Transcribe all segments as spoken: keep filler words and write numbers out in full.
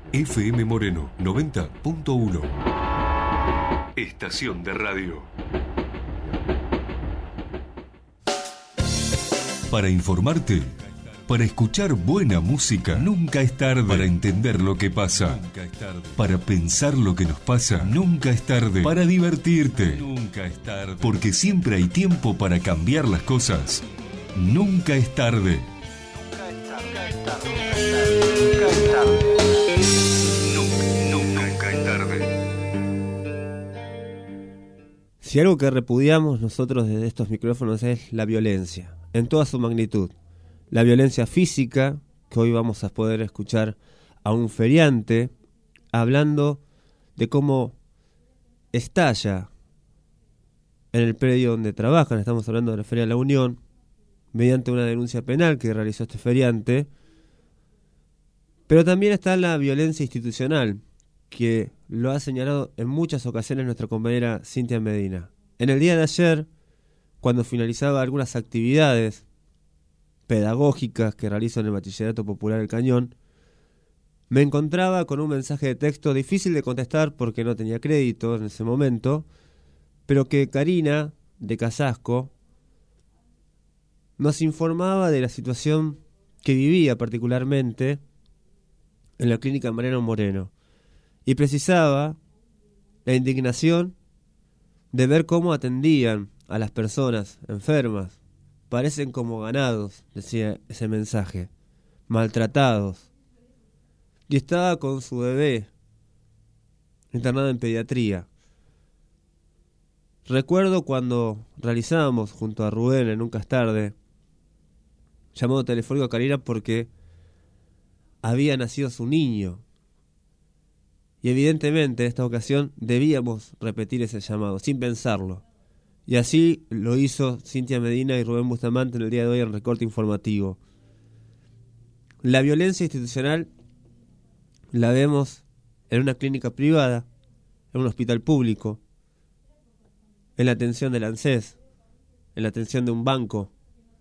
F M Moreno noventa punto uno. Estación de radio. Para informarte, para escuchar buena música, nunca es tarde. Para entender lo que pasa, nunca es tarde. Para pensar lo que nos pasa, nunca es tarde. Para divertirte, nunca es tarde. Porque siempre hay tiempo para cambiar las cosas. Nunca es tarde. Nunca es tarde. Nunca es tarde. Nunca es tarde. Nunca, nunca es tarde. Si algo que repudiamos nosotros desde estos micrófonos es la violencia, en toda su magnitud. La violencia física, que hoy vamos a poder escuchar a un feriante hablando de cómo estalla en el predio donde trabajan, estamos hablando de la Feria de la Unión, mediante una denuncia penal que realizó este feriante. Pero también está la violencia institucional, que lo ha señalado en muchas ocasiones nuestra compañera Cintia Medina. En el día de ayer, cuando finalizaba algunas actividades pedagógicas que realizo en el Bachillerato Popular El Cañón, me encontraba con un mensaje de texto difícil de contestar porque no tenía crédito en ese momento, pero que Karina, de Casasco, nos informaba de la situación que vivía particularmente en la clínica Mariano Moreno, y precisaba la indignación de ver cómo atendían a las personas enfermas. Parecen como ganados, decía ese mensaje, maltratados. Y estaba con su bebé, internado en pediatría. Recuerdo cuando realizábamos junto a Rubén en Nunca es tarde, llamado telefónico a Karina porque había nacido su niño. Y evidentemente en esta ocasión debíamos repetir ese llamado, sin pensarlo. Y así lo hizo Cintia Medina y Rubén Bustamante en el día de hoy en Recorte Informativo. La violencia institucional la vemos en una clínica privada, en un hospital público, en la atención del ANSES, en la atención de un banco,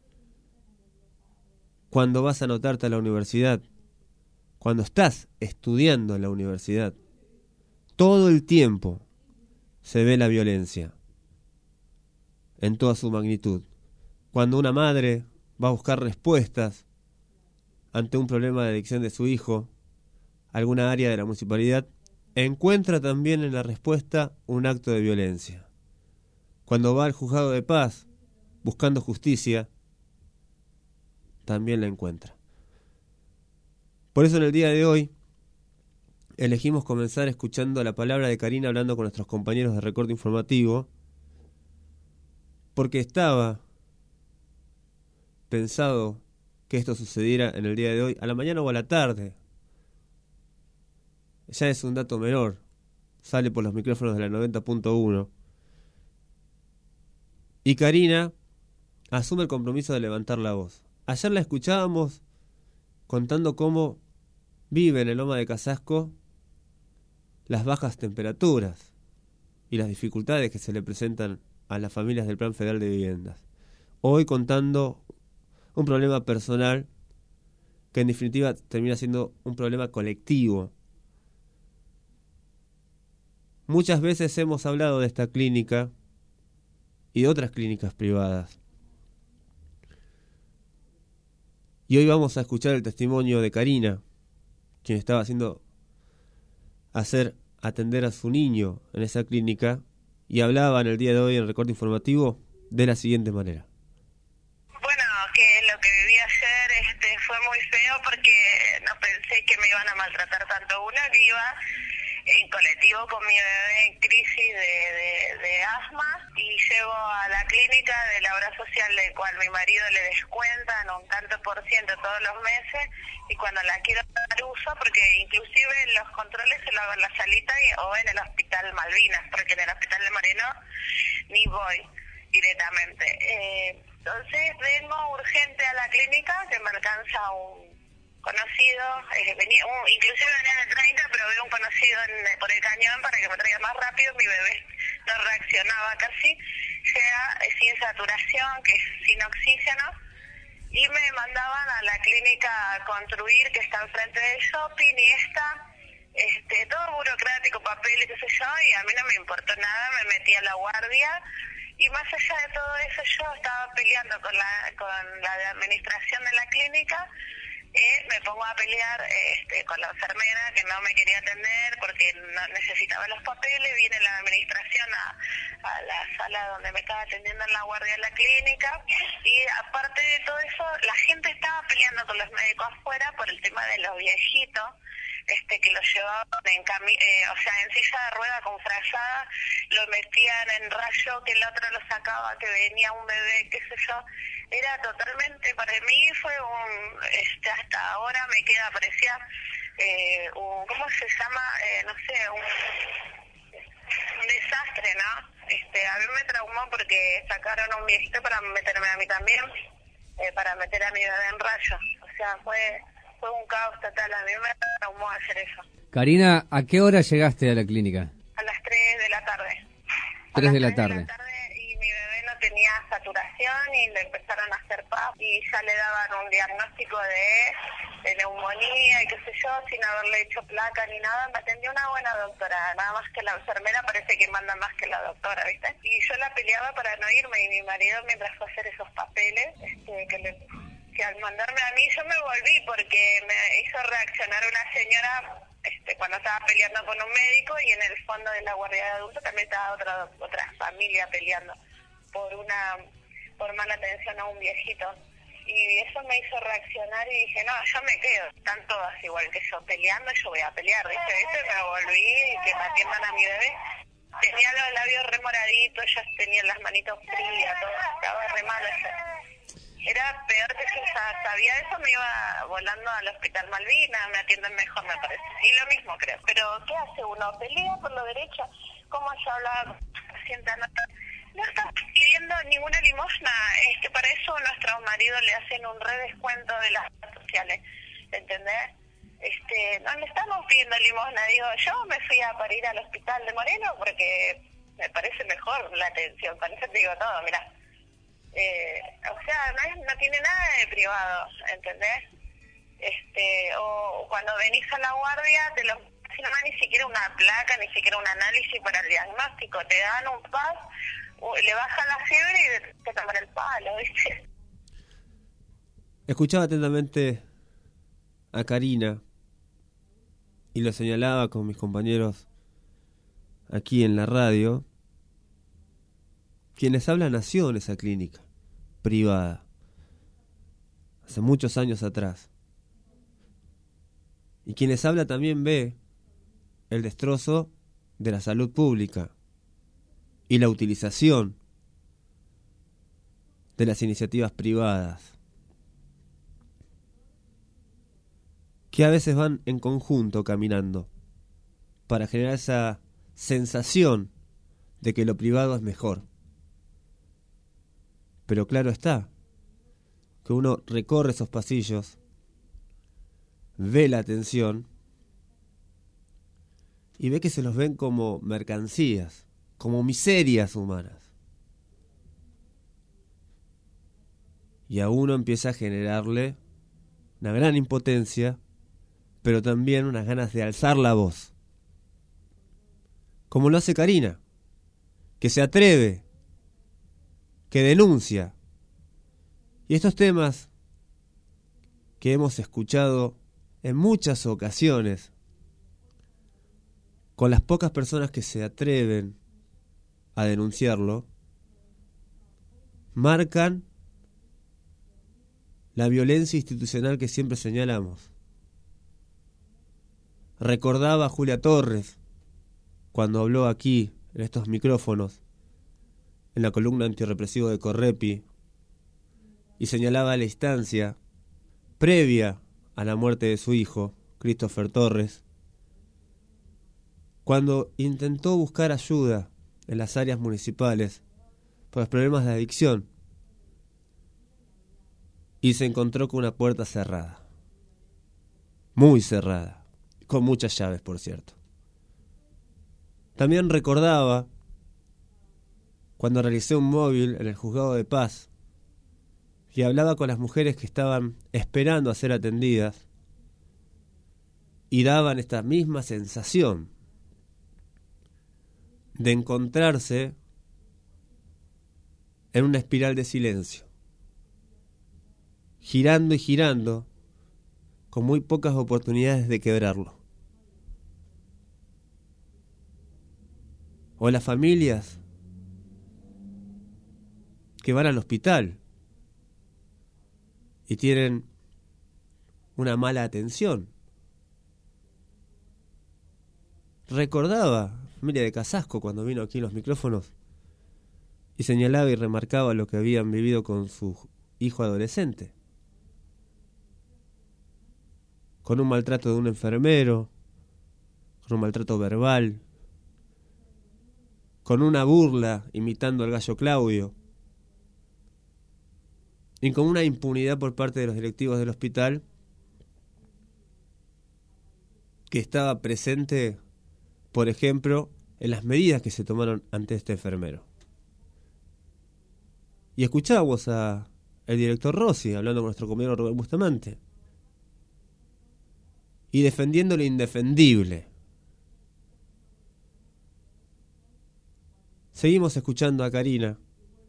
cuando vas a anotarte a la universidad, cuando estás estudiando en la universidad. Todo el tiempo se ve la violencia en toda su magnitud. Cuando una madre va a buscar respuestas ante un problema de adicción de su hijo, alguna área de la municipalidad, encuentra también en la respuesta un acto de violencia. Cuando va al juzgado de paz buscando justicia, también la encuentra. Por eso en el día de hoy elegimos comenzar escuchando la palabra de Karina hablando con nuestros compañeros de Recorte Informativo, porque estaba pensado que esto sucediera en el día de hoy, a la mañana o a la tarde. Ya es un dato menor, sale por los micrófonos de la noventa punto uno. Y Karina asume el compromiso de levantar la voz. Ayer la escuchábamos contando cómo vive en el Loma de Casasco las bajas temperaturas y las dificultades que se le presentan a las familias del Plan Federal de Viviendas. Hoy contando un problema personal que en definitiva termina siendo un problema colectivo. Muchas veces hemos hablado de esta clínica y de otras clínicas privadas. Y hoy vamos a escuchar el testimonio de Karina, quien estaba haciendo hacer atender a su niño en esa clínica, y hablaba en el día de hoy en el Recorte Informativo de la siguiente manera. Bueno, que lo que viví ayer este, fue muy feo porque no pensé que me iban a maltratar tanto. Una que iba en colectivo con mi bebé en crisis de, de, de asma y llego a la clínica de la obra social, del cual mi marido le descuentan un tanto por ciento todos los meses, y cuando la quiero dar uso, porque inclusive los controles se lo hago en la salita y, o en el hospital Malvinas, porque en el hospital de Moreno ni voy directamente. Eh, entonces vengo urgente a la clínica, que me alcanza un conocido, eh, venía, un, inclusive venía de treinta, pero veo un conocido en, por el cañón para que me traiga más rápido. Mi bebé no reaccionaba casi, llega eh, sin saturación, que es sin oxígeno, y me mandaban a la clínica Construir, que está enfrente del shopping, y esta este, todo burocrático, papeles, qué sé yo, y a mí no me importó nada, me metí a la guardia, y más allá de todo eso yo estaba peleando con la, con la administración de la clínica. Eh, me pongo a pelear este, con la enfermera que no me quería atender porque no necesitaba los papeles. Viene la administración a, a la sala donde me estaba atendiendo en la guardia de la clínica, y aparte de todo eso, la gente estaba peleando con los médicos afuera por el tema de los viejitos, este que los llevaban en cami eh, o sea, en silla de rueda con frazada, lo metían en rayo, que el otro lo sacaba, que venía un bebé, qué sé yo. Era totalmente, para mí fue un, este, hasta ahora me queda apreciar, eh, un, ¿cómo se llama? Eh, no sé, un, un desastre, ¿no? Este, a mí me traumó porque sacaron a un viejito para meterme a mí también, eh, para meter a mi bebé en rayo. O sea, fue, fue un caos total, a mí me traumó hacer eso. Karina, ¿a qué hora llegaste a la clínica? A las tres de la tarde. tres de la tarde. Tenía saturación y le empezaron a hacer P A P y ya le daban un diagnóstico de, de neumonía y qué sé yo, sin haberle hecho placa ni nada. Me atendió una buena doctora, nada más que la enfermera parece que manda más que la doctora, ¿viste? Y yo la peleaba para no irme, y mi marido mientras fue a hacer esos papeles, este, que, le, que al mandarme a mí yo me volví porque me hizo reaccionar una señora este, cuando estaba peleando con un médico, y en el fondo de la guardia de adultos también estaba otra, otra familia peleando por una por mala atención a un viejito, y eso me hizo reaccionar y dije, no, yo me quedo, están todas igual que yo peleando, yo voy a pelear, ¿viste? ¿Viste? Me volví y que me atiendan a mi bebé. Tenía los labios remoraditos, ya tenía las manitos frías, todo, estaba re mal eso. Era peor que yo ya sabía eso, me iba volando al hospital Malvinas, me atienden mejor, me parece. Y lo mismo creo. Pero ¿qué hace uno? ¿Pelea por lo derecho? ¿Cómo yo hablaba con la paciente? No está pidiendo ninguna limosna, este, para eso nuestros maridos le hacen un redescuento de las redes sociales, ¿entendés? Este, no le estamos pidiendo limosna, digo, yo me fui a parir al hospital de Moreno porque me parece mejor la atención, para eso te digo todo, mirá. Eh, o sea, no, es, no tiene nada de privado, ¿entendés? Este, o cuando venís a la guardia, te lo, si no ni siquiera una placa, ni siquiera un análisis para el diagnóstico, te dan un P A S, le bajan la fiebre y te toman el palo, ¿viste? Escuchaba atentamente a Karina y lo señalaba con mis compañeros aquí en la radio. Quienes hablan nació en esa clínica privada hace muchos años atrás, y quienes habla también ve el destrozo de la salud pública y la utilización de las iniciativas privadas, que a veces van en conjunto caminando para generar esa sensación de que lo privado es mejor. Pero claro está, que uno recorre esos pasillos, ve la atención y ve que se los ven como mercancías, como miserias humanas. Y a uno empieza a generarle una gran impotencia, pero también unas ganas de alzar la voz. Como lo hace Karina, que se atreve, que denuncia. Y estos temas que hemos escuchado en muchas ocasiones, con las pocas personas que se atreven a denunciarlo, marcan la violencia institucional que siempre señalamos. Recordaba a Julia Torres cuando habló aquí en estos micrófonos en la columna antirrepresivo de Correpi, y señalaba la instancia previa a la muerte de su hijo, Christopher Torres, cuando intentó buscar ayuda en las áreas municipales por los problemas de adicción y se encontró con una puerta cerrada, muy cerrada, con muchas llaves, por cierto. También recordaba cuando realicé un móvil en el Juzgado de Paz y hablaba con las mujeres que estaban esperando a ser atendidas, y daban esta misma sensación de encontrarse en una espiral de silencio, girando y girando, con muy pocas oportunidades de quebrarlo. O las familias que van al hospital y tienen una mala atención. Recordaba familia de Casasco cuando vino aquí en los micrófonos y señalaba y remarcaba lo que habían vivido con su hijo adolescente, con un maltrato de un enfermero, con un maltrato verbal, con una burla imitando al gallo Claudio, y con una impunidad por parte de los directivos del hospital que estaba presente, por ejemplo, en las medidas que se tomaron ante este enfermero. Y escuchábamos a el director Rossi hablando con nuestro compañero Rubén Bustamante y defendiendo lo indefendible. Seguimos escuchando a Karina,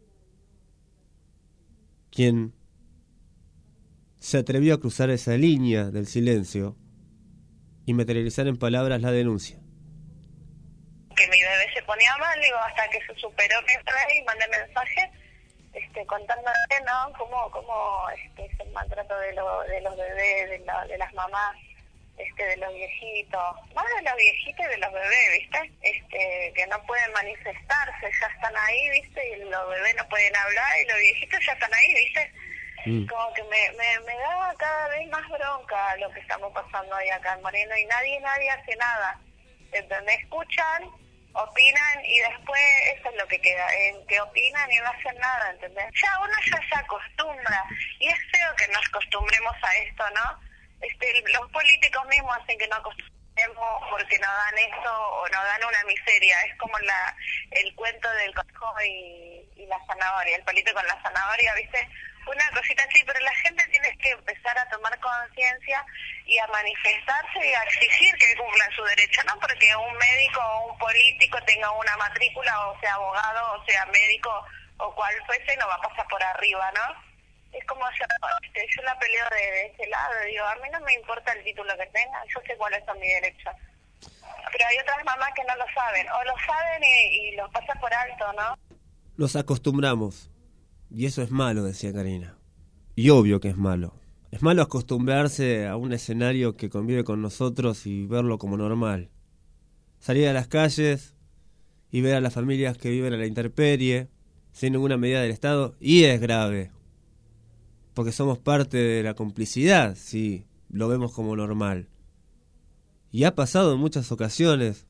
quien se atrevió a cruzar esa línea del silencio y materializar en palabras la denuncia. Que mi bebé se ponía mal, digo, hasta que se superó mi y mandé mensaje este, contándole, ¿no? Cómo, cómo este, es el maltrato de, lo, de los bebés, de, la, de las mamás, este, de los viejitos, más de los viejitos y de los bebés, ¿viste? Este, que no pueden manifestarse, ya están ahí, ¿viste? Y los bebés no pueden hablar y los viejitos ya están ahí, ¿viste? Mm. Como que me, me, me da cada vez más bronca lo que estamos pasando ahí acá en Moreno y nadie, nadie hace nada. ¿Entendés? Escuchan, opinan y después eso es lo que queda, en que opinan y no hacen nada, ¿entendés? Ya uno ya se acostumbra y es feo que nos acostumbremos a esto, ¿no? Este, los políticos mismos hacen que nos acostumbremos porque nos dan esto o nos dan una miseria. Es como la el cuento del conejo y, y la zanahoria, el palito con la zanahoria, ¿viste? Una cosita así, pero la gente tiene que empezar a tomar conciencia y a manifestarse y a exigir que cumplan su derecho, no porque un médico o un político tenga una matrícula, o sea abogado, o sea médico, o cual fuese, no va a pasar por arriba, ¿no? Es como yo, este, yo la peleo de, de ese lado, digo, a mí no me importa el título que tenga, yo sé cuáles son mis derechos. Pero hay otras mamás que no lo saben, o lo saben y, y los pasan por alto, ¿no? Nos acostumbramos. Y eso es malo, decía Karina. Y obvio que es malo. Es malo acostumbrarse a un escenario que convive con nosotros y verlo como normal. Salir a las calles y ver a las familias que viven a la intemperie, sin ninguna medida del Estado, y es grave. Porque somos parte de la complicidad, si lo vemos como normal. Y ha pasado en muchas ocasiones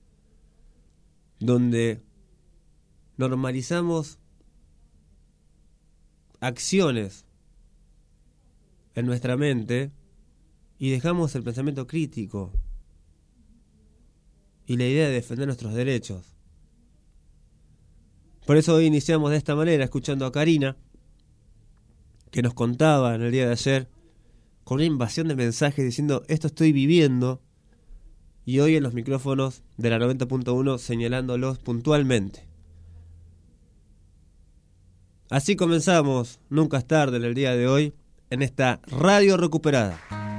donde normalizamos acciones en nuestra mente y dejamos el pensamiento crítico y la idea de defender nuestros derechos. Por eso hoy iniciamos de esta manera, escuchando a Karina, que nos contaba en el día de ayer con una invasión de mensajes diciendo esto estoy viviendo, y hoy en los micrófonos de la noventa punto uno señalándolos puntualmente. Así comenzamos, nunca es tarde en el día de hoy, en esta radio recuperada.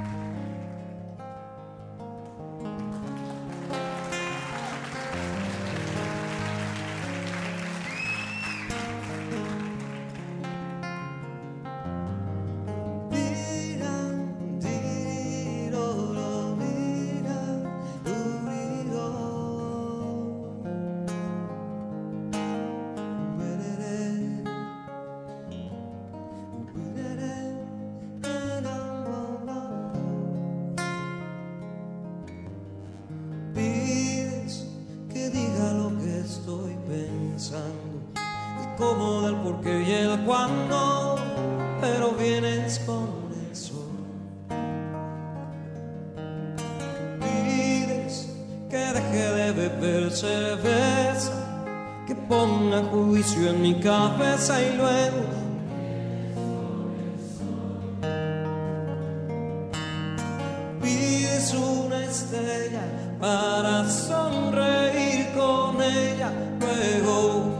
Y luego pides una ella para sonreír con ella luego.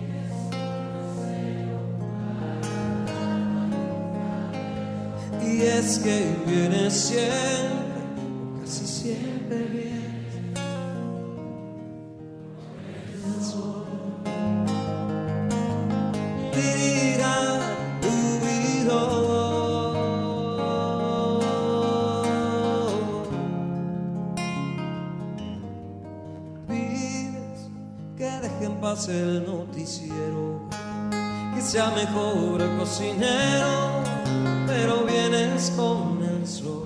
Y es que viene siempre, casi siempre viene el sol. Diga tu vida. Pides que dejen paz el noticiero, que sea mejor el cocinero, pero vienes con el sol.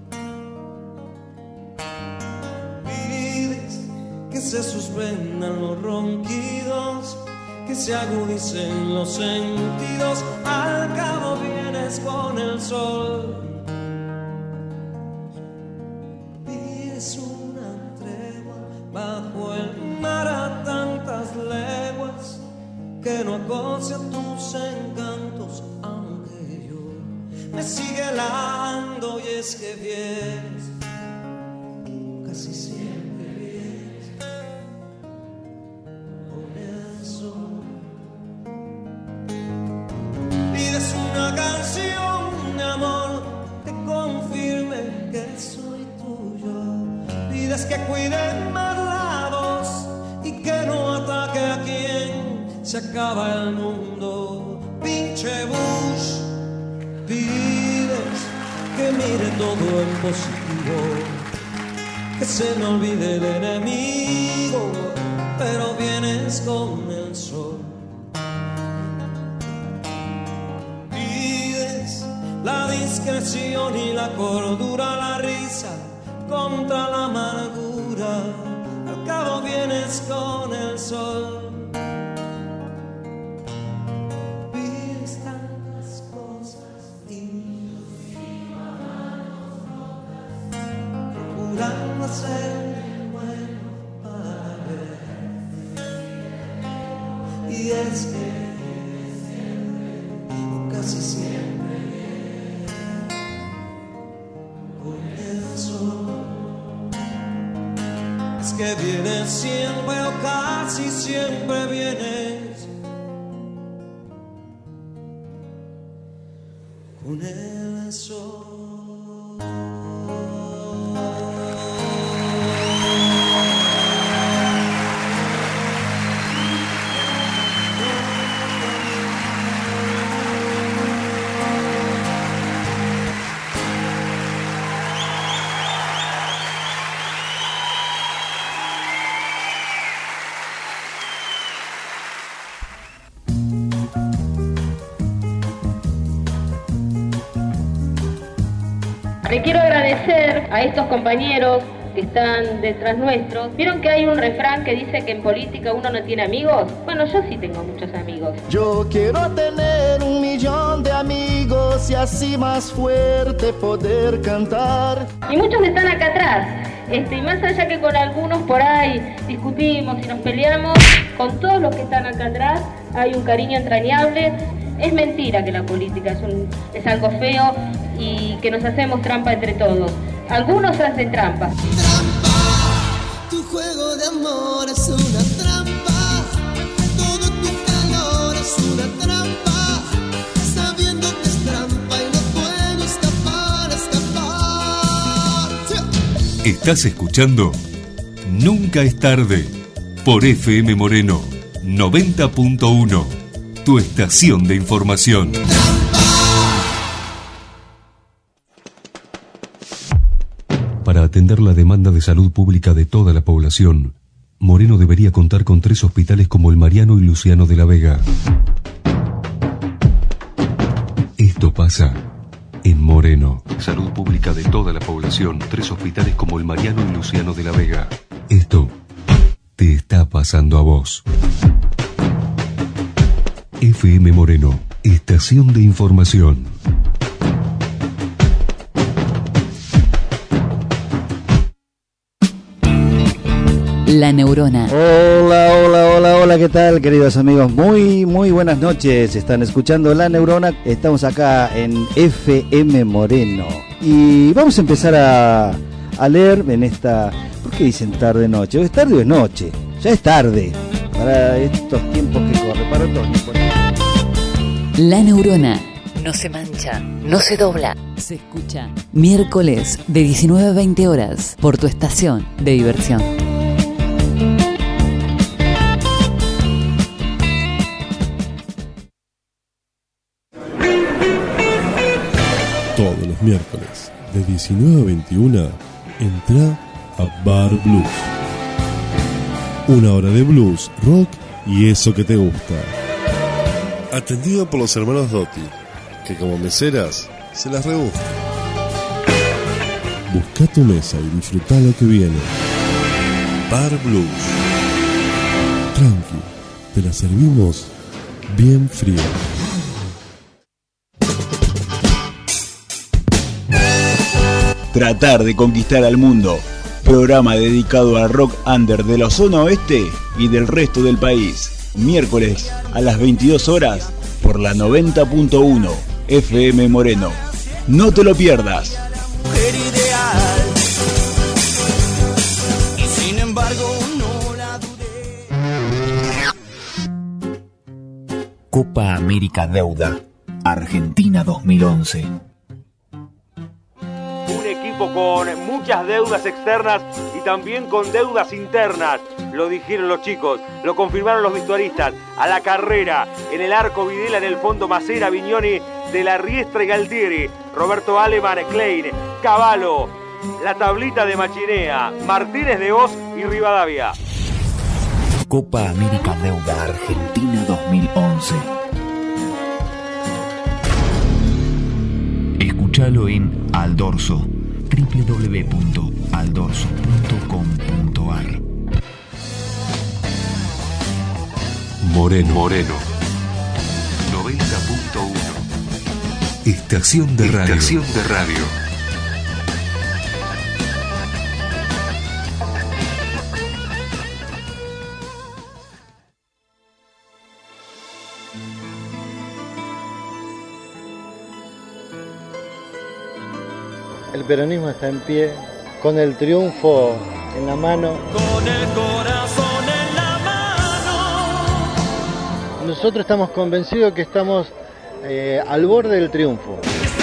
Pides que se suspendan los ronquidos, que se agudicen los sentidos, al cabo vienes con el sol. Pides una tregua bajo el mar a tantas leguas, que no acose a tus encantos, aunque yo me sigue helando. Y es que vienes, casi siempre vienes con el sol. Pides una canción de amor que confirme que soy tuyo. Pides que cuide más la voz y que no ataque a quien se acaba el mundo. Pinche Bush. Pides que mire todo en positivo, que se me olvide el enemigo, pero vienes con el sol. Pides la discreción y la cordura, la risa contra la amargura, al cabo vienes con el sol. Procurando hacer bueno para ver. Y es que casi siempre con el sol. Es que vienes siempre o casi siempre vienes con el sol. Le quiero agradecer a estos compañeros que están detrás nuestros. ¿Vieron que hay un refrán que dice que en política uno no tiene amigos? Bueno, yo sí tengo muchos amigos. Yo quiero tener un millón de amigos y así más fuerte poder cantar. Y muchos están acá atrás. Este, y más allá que con algunos por ahí discutimos y nos peleamos, con todos los que están acá atrás hay un cariño entrañable. Es mentira que la política es, un, es algo feo y que nos hacemos trampa entre todos. Algunos hacen trampa. Trampa, tu juego de amor es una trampa. Todo tu calor es una trampa. Sabiendo que es trampa y no puedo escapar, escapar. ¡Sí! Estás escuchando Nunca es tarde por F M Moreno noventa punto uno. Tu estación de información. Para atender la demanda de salud pública de toda la población, Moreno debería contar con tres hospitales como el Mariano y Luciano de la Vega. Esto pasa en Moreno. Salud pública de toda la población, tres hospitales como el Mariano y Luciano de la Vega. Esto te está pasando a vos. F M Moreno, estación de información. La Neurona. Hola, hola, hola, hola, ¿qué tal, queridos amigos? Muy, muy buenas noches. Están escuchando La Neurona. Estamos acá en F M Moreno. Y vamos a empezar a, a leer en esta ¿Por qué dicen tarde-noche? ¿O es tarde o es noche? Ya es tarde. Para estos tiempos que corren, para todos los tiempos. La Neurona. No se mancha, no se dobla. Se escucha miércoles de diecinueve a veinte horas por tu estación de diversión. Todos los miércoles de diecinueve a veintiuna entra a Bar Blues. Una hora de blues, rock y eso que te gusta. Atendido por los hermanos Dotti, que como meseras se las rebuscan. Busca tu mesa y disfruta lo que viene. Bar Blues. Tranqui, te la servimos bien fría. Tratar de conquistar al mundo. Programa dedicado al rock under de la zona oeste y del resto del país. Miércoles a las veintidós horas por la noventa punto uno F M Moreno. No te lo pierdas. Mujer ideal. Y sin embargo no la dudé. Copa América Deuda. Argentina dos mil once. Con muchas deudas externas y también con deudas internas. Lo dijeron los chicos, lo confirmaron los vestuaristas. A la carrera, en el arco Videla, en el fondo Macera, Viñoni, De la Riestra y Galtieri, Roberto Aleman, Klein, Cavallo, la tablita de Machinea, Martínez de Oz y Rivadavia. Copa América Deuda Argentina dos mil once. Escúchalo en Aldorso. doble u doble u doble u punto aldorso punto com punto a r. Moreno. Moreno. noventa punto uno. Estación de radio. Estación de radio. El peronismo está en pie, con el triunfo en la mano. Con el corazón en la mano. Nosotros estamos convencidos que estamos eh, al borde del triunfo.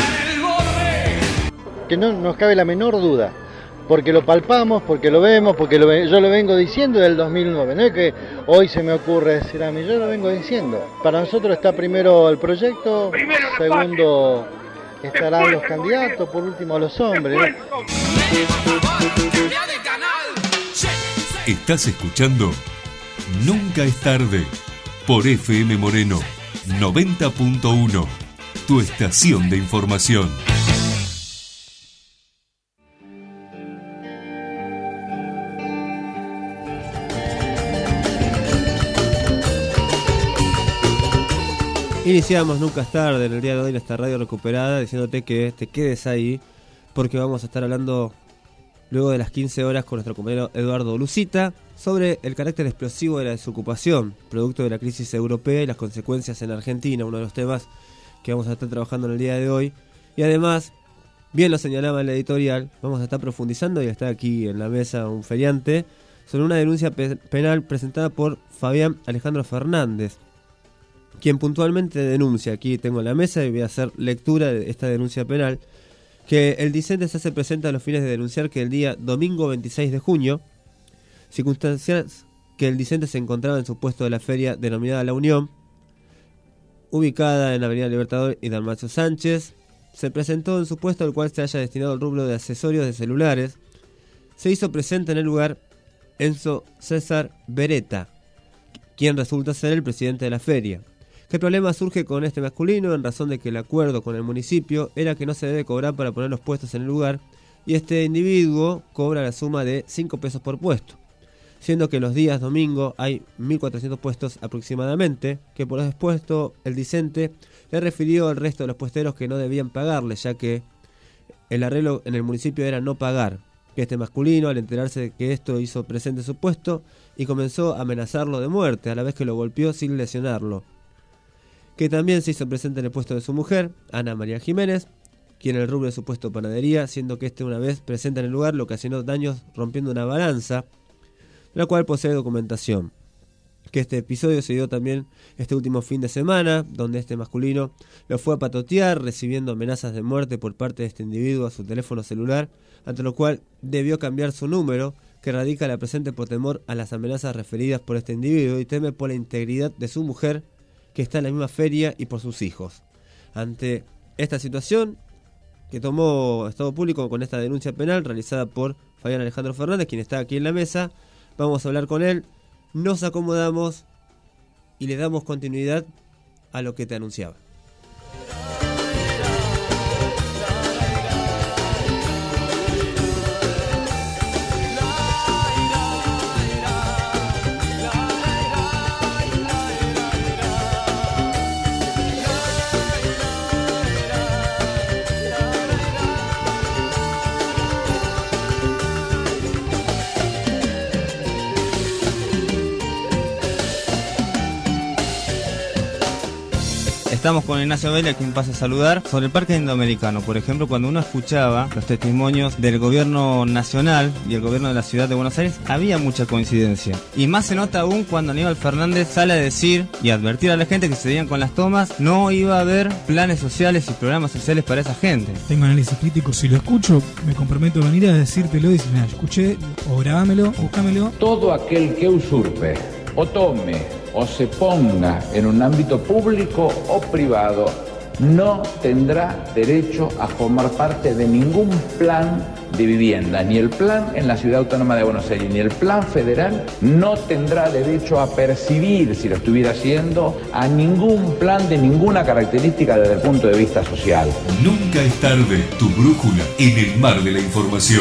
Que no nos cabe la menor duda, porque lo palpamos, porque lo vemos, porque lo ve, yo lo vengo diciendo desde el dos mil nueve. No es que hoy se me ocurre decir a mí, yo lo vengo diciendo. Para nosotros está primero el proyecto, segundo estarán los candidatos, por último los hombres, ¿no? Estás escuchando Nunca es tarde por F M Moreno noventa punto uno, tu estación de información. Iniciamos Nunca es tarde en el día de hoy en esta radio recuperada, diciéndote que te quedes ahí porque vamos a estar hablando luego de las quince horas con nuestro compañero Eduardo Lucita sobre el carácter explosivo de la desocupación, producto de la crisis europea y las consecuencias en Argentina, uno de los temas que vamos a estar trabajando en el día de hoy. Y además, bien lo señalaba en la editorial, vamos a estar profundizando y está aquí en la mesa un feriante sobre una denuncia pe- penal presentada por Fabián Alejandro Fernández, quien puntualmente denuncia, aquí tengo en la mesa y voy a hacer lectura de esta denuncia penal, que el discente se hace presente a los fines de denunciar que el día domingo veintiséis de junio, circunstancias que el discente se encontraba en su puesto de la feria denominada La Unión, ubicada en la avenida Libertador y Dalmacio Sánchez, se presentó en su puesto al cual se haya destinado el rubro de accesorios de celulares. Se hizo presente en el lugar Enzo César Beretta, quien resulta ser el presidente de la feria. ¿Qué problema surge con este masculino? En razón de que el acuerdo con el municipio era que no se debe cobrar para poner los puestos en el lugar, y este individuo cobra la suma de cinco pesos por puesto, siendo que los días domingo hay mil cuatrocientos puestos aproximadamente, que por expuesto el discente le refirió al resto de los puesteros que no debían pagarle, ya que el arreglo en el municipio era no pagar, que este masculino, al enterarse de que esto, hizo presente su puesto y comenzó a amenazarlo de muerte, a la vez que lo golpeó sin lesionarlo, que también se hizo presente en el puesto de su mujer, Ana María Jiménez, quien en el rubro de su puesto panadería, siendo que este una vez presente en el lugar le ocasionó daños rompiendo una balanza, la cual posee documentación. Que este episodio se dio también este último fin de semana, donde este masculino lo fue a patotear, recibiendo amenazas de muerte por parte de este individuo a su teléfono celular, ante lo cual debió cambiar su número, que radica la presente por temor a las amenazas referidas por este individuo y teme por la integridad de su mujer, que está en la misma feria, y por sus hijos. Ante esta situación que tomó Estado Público con esta denuncia penal realizada por Fabián Alejandro Fernández, quien está aquí en la mesa, vamos a hablar con él, nos acomodamos y le damos continuidad a lo que te anunciaba. Estamos con Ignacio Vélez, quien pasa a saludar, sobre el Parque Indoamericano. Por ejemplo, cuando uno escuchaba los testimonios del gobierno nacional y el gobierno de la ciudad de Buenos Aires, había mucha coincidencia. Y más se nota aún cuando Aníbal Fernández sale a decir y advertir a la gente que se veían con las tomas, no iba a haber planes sociales y programas sociales para esa gente. Tengo análisis crítico, si lo escucho, me comprometo a venir a decírtelo y decir, mira, escuché, o grabámelo, o búscamelo. Todo aquel que usurpe o tome o se ponga en un ámbito público o privado no tendrá derecho a formar parte de ningún plan de vivienda, ni el plan en la Ciudad Autónoma de Buenos Aires, ni el plan federal, no tendrá derecho a percibir, si lo estuviera haciendo, a ningún plan de ninguna característica desde el punto de vista social. Nunca es tarde, tu brújula en el mar de la información.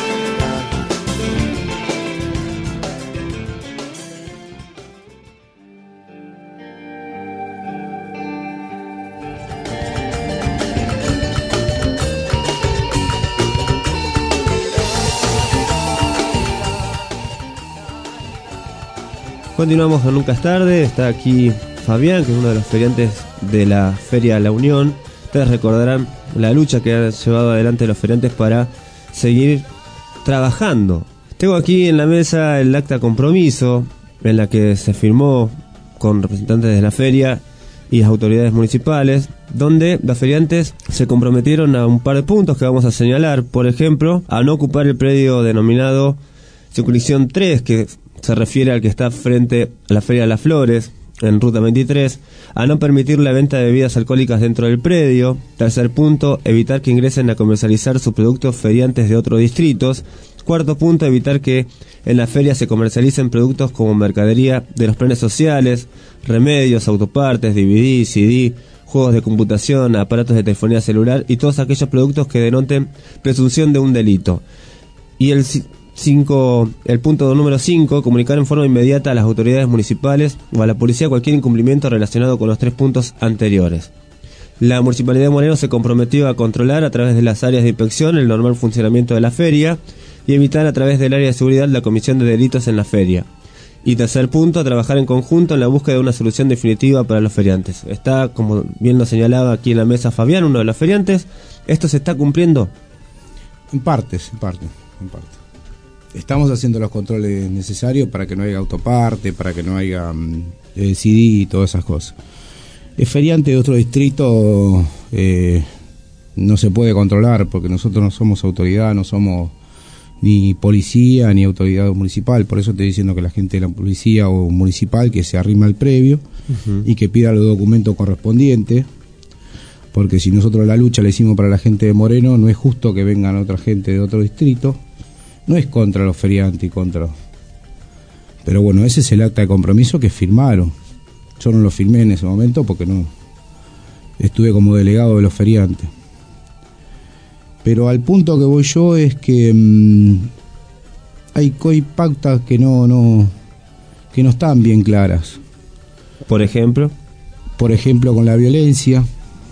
Continuamos con Nunca es tarde, está aquí Fabián, que es uno de los feriantes de la Feria La Unión. Ustedes recordarán la lucha que han llevado adelante los feriantes para seguir trabajando. Tengo aquí en la mesa el acta compromiso en la que se firmó con representantes de la feria y las autoridades municipales, donde los feriantes se comprometieron a un par de puntos que vamos a señalar. Por ejemplo, a no ocupar el predio denominado Circunvalación tres, que se refiere al que está frente a la Feria de las Flores, en Ruta veintitrés, a no permitir la venta de bebidas alcohólicas dentro del predio. Tercer punto, evitar que ingresen a comercializar sus productos feriantes de otros distritos. Cuarto punto, evitar que en la feria se comercialicen productos como mercadería de los planes sociales, remedios, autopartes, D V D, C D, juegos de computación, aparatos de telefonía celular y todos aquellos productos que denoten presunción de un delito. Y el Cinco, el punto número cinco, comunicar en forma inmediata a las autoridades municipales o a la policía cualquier incumplimiento relacionado con los tres puntos anteriores. La Municipalidad de Moreno se comprometió a controlar a través de las áreas de inspección el normal funcionamiento de la feria y evitar a través del área de seguridad la comisión de delitos en la feria. Y tercer punto, a trabajar en conjunto en la búsqueda de una solución definitiva para los feriantes. Está, como bien lo señalaba aquí en la mesa Fabián, uno de los feriantes. ¿Esto se está cumpliendo? En partes, en parte, en parte. Estamos haciendo los controles necesarios para que no haya autoparte, para que no haya eh, C D y todas esas cosas. El feriante de otro distrito eh, no se puede controlar porque nosotros no somos autoridad, no somos ni policía ni autoridad municipal. Por eso estoy diciendo que la gente de la policía o municipal que se arrima al previo uh-huh. y que pida los documentos correspondientes, porque si nosotros la lucha la hicimos para la gente de Moreno, no es justo que vengan otra gente de otro distrito. No es contra los feriantes y contra... Pero bueno, ese es el acta de compromiso que firmaron. Yo no lo firmé en ese momento porque no estuve como delegado de los feriantes. Pero al punto que voy yo es que mmm, hay, hay pautas que no, no, que no están bien claras. ¿Por ejemplo? Por ejemplo, con la violencia,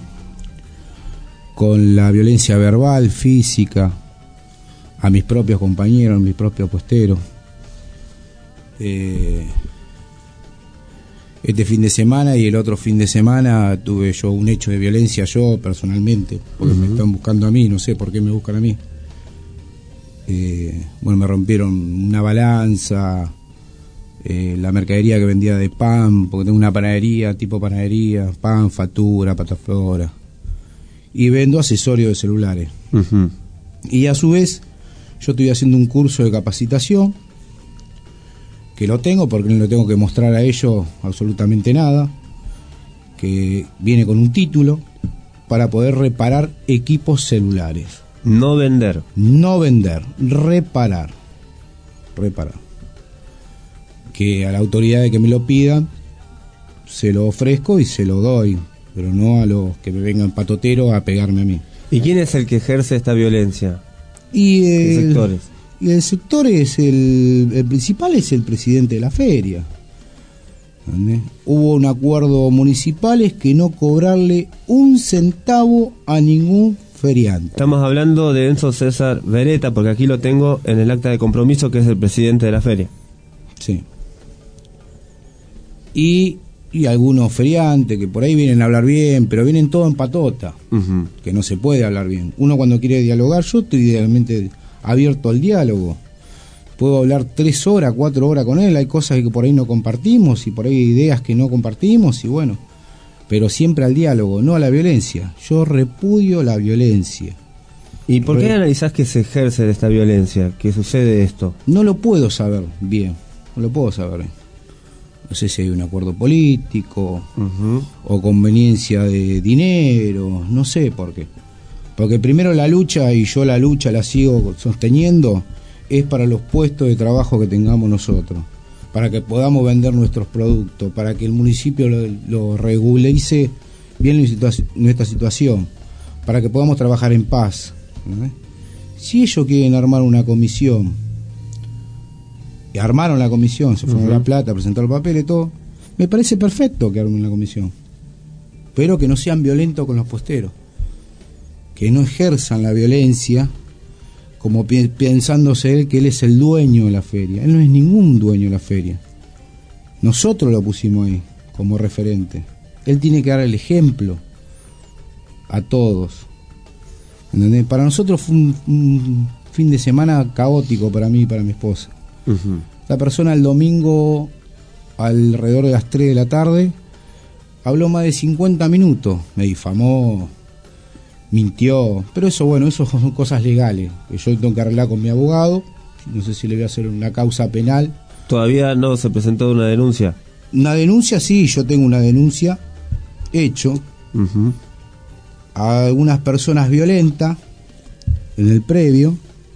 con la violencia verbal, física, a mis propios compañeros, a mis propios puesteros. Eh, este fin de semana y el otro fin de semana tuve yo un hecho de violencia yo personalmente, porque uh-huh. me están buscando a mí, no sé por qué me buscan a mí. Eh, bueno, me rompieron una balanza, eh, la mercadería que vendía de pan, porque tengo una panadería, tipo panadería, pan, factura, pataflora, y vendo accesorios de celulares. Uh-huh. Y a su vez yo estoy haciendo un curso de capacitación, que lo tengo porque no le tengo que mostrar a ellos absolutamente nada, que viene con un título para poder reparar equipos celulares. No vender. No vender, reparar. Reparar. Que a la autoridad de que me lo pidan, se lo ofrezco y se lo doy, pero no a los que me vengan patoteros a pegarme a mí. ¿Y quién es el que ejerce esta violencia? Y el, ¿Qué sectores? Y el sector es el, el principal es el presidente de la feria. ¿Entendés? Hubo un acuerdo municipal es que no cobrarle un centavo a ningún feriante. Estamos hablando de Enzo César Beretta, porque aquí lo tengo en el acta de compromiso, que es el presidente de la feria. Sí. Y, y algunos feriantes que por ahí vienen a hablar bien, pero vienen todo en patota, uh-huh. que no se puede hablar bien. Uno cuando quiere dialogar, yo estoy idealmente abierto al diálogo, puedo hablar tres horas, cuatro horas con él, hay cosas que por ahí no compartimos y por ahí ideas que no compartimos y bueno, pero siempre al diálogo, no a la violencia. Yo repudio la violencia. ¿Y por qué Re... analizás que se ejerce esta violencia, que sucede esto? No lo puedo saber bien, no lo puedo saber bien. No sé si hay un acuerdo político uh-huh. o conveniencia de dinero, no sé por qué. Porque primero la lucha, y yo la lucha la sigo sosteniendo, es para los puestos de trabajo que tengamos nosotros, para que podamos vender nuestros productos, para que el municipio lo, lo regularice bien nuestra situación, para que podamos trabajar en paz. ¿eh? Si ellos quieren armar una comisión, y armaron la comisión, se fueron uh-huh. a La Plata, presentaron el papel y todo, me parece perfecto que armen la comisión, pero que no sean violentos con los puesteros, que no ejerzan la violencia como pi- pensándose él que él es el dueño de la feria. Él no es ningún dueño de la feria. Nosotros lo pusimos ahí como referente. Él tiene que dar el ejemplo a todos. ¿Entendés? Para nosotros fue un, un fin de semana caótico para mí y para mi esposa. Uh-huh. La persona el domingo alrededor de las tres de la tarde habló más de cincuenta minutos, me difamó, mintió, pero eso bueno, eso son cosas legales, que yo tengo que arreglar con mi abogado, no sé si le voy a hacer una causa penal. ¿Todavía no se presentó una denuncia? Una denuncia, sí, yo tengo una denuncia hecho uh-huh. a algunas personas violentas en el previo,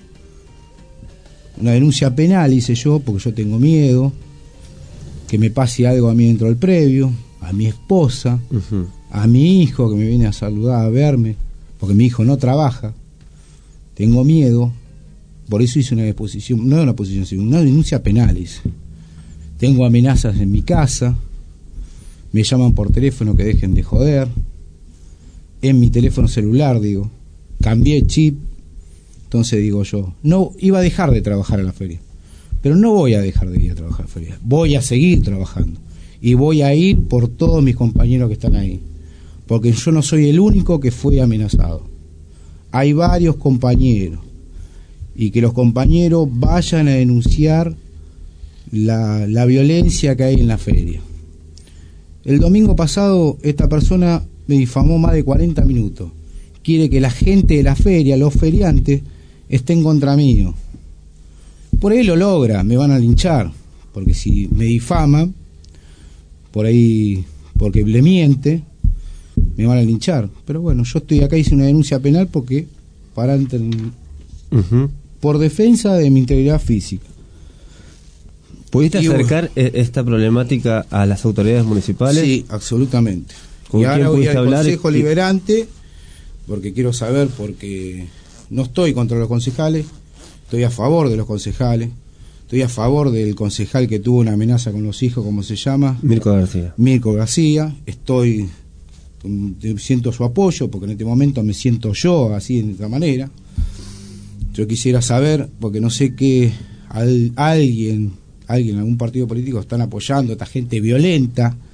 una denuncia penal hice yo, porque yo tengo miedo que me pase algo a mí dentro del previo, a mi esposa, uh-huh. a mi hijo que me viene a saludar, a verme, porque mi hijo no trabaja, tengo miedo, por eso hice una exposición, no una exposición, sino una denuncia penal hice. Tengo amenazas en mi casa, me llaman por teléfono que dejen de joder, en mi teléfono celular, digo, cambié chip, entonces digo yo, no iba a dejar de trabajar en la feria, pero no voy a dejar de ir a trabajar a la feria, voy a seguir trabajando, y voy a ir por todos mis compañeros que están ahí, porque yo no soy el único que fue amenazado, hay varios compañeros, y que los compañeros vayan a denunciar la, la violencia que hay en la feria. El domingo pasado esta persona me difamó más de cuarenta minutos, quiere que la gente de la feria, los feriantes, estén contra mí. Por ahí lo logra, me van a linchar, porque si me difaman, por ahí, porque le miente, me van a linchar. Pero bueno, yo estoy acá, hice una denuncia penal porque para uh-huh. por defensa de mi integridad física. ¿Pudiste y acercar vos, esta problemática a las autoridades municipales? Sí, absolutamente. ¿Con y quién ahora voy al hablar? Consejo Liberante, porque quiero saber, porque no estoy contra los concejales, estoy a favor de los concejales, estoy a favor del concejal que tuvo una amenaza con los hijos, ¿cómo se llama? Mirko García. Mirko García, estoy, siento su apoyo, porque en este momento me siento yo así, de esta manera. Yo quisiera saber, porque no sé qué, al, alguien, alguien, algún partido político están apoyando a esta gente violenta,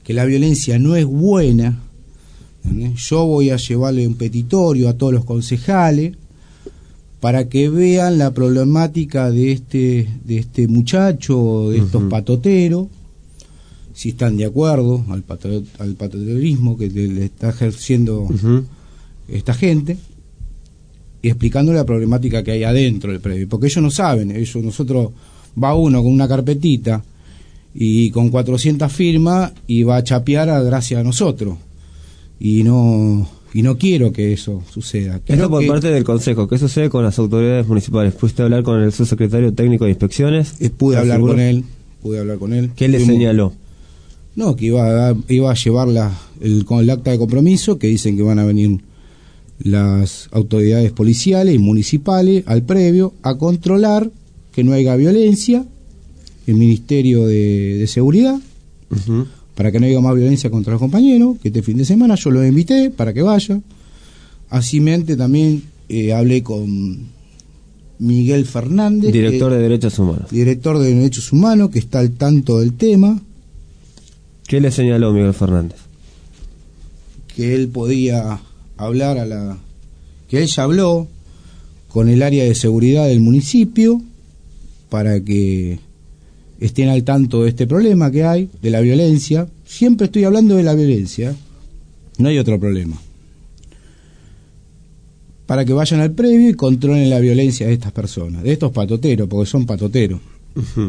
que la violencia no es buena. ¿Entendés? Yo voy a llevarle un petitorio a todos los concejales para que vean la problemática de este de este muchacho, de estos uh-huh. patoteros, si están de acuerdo al, pato, al patoterismo que le está ejerciendo uh-huh. esta gente, y explicando la problemática que hay adentro del predio, porque ellos no saben, ellos nosotros va uno con una carpetita y con cuatrocientas firmas y va a chapear a gracias a nosotros, y no y no quiero que eso suceda. Quiero Esto por que, parte del Consejo. ¿Qué sucede con las autoridades municipales? ¿Pudiste hablar con el subsecretario técnico de inspecciones? Eh, pude hablar seguro? con él, pude hablar con él. ¿Qué le Fuimos, señaló? No, que iba a, iba a llevar la, el, con el acta de compromiso, que dicen que van a venir las autoridades policiales y municipales al previo a controlar que no haya violencia, el Ministerio de, de Seguridad, uh-huh. para que no haya más violencia contra los compañeros, que este fin de semana yo los invité para que vaya. Asimente también eh, hablé con Miguel Fernández, director que, de Derechos Humanos. Director de Derechos Humanos, que está al tanto del tema. ¿Qué le señaló Miguel Fernández? Que él podía hablar a la... que él ya habló con el área de seguridad del municipio para que estén al tanto de este problema que hay, de la violencia. Siempre estoy hablando de la violencia, no hay otro problema. Para que vayan al previo y controlen la violencia de estas personas, de estos patoteros, porque son patoteros. Uh-huh.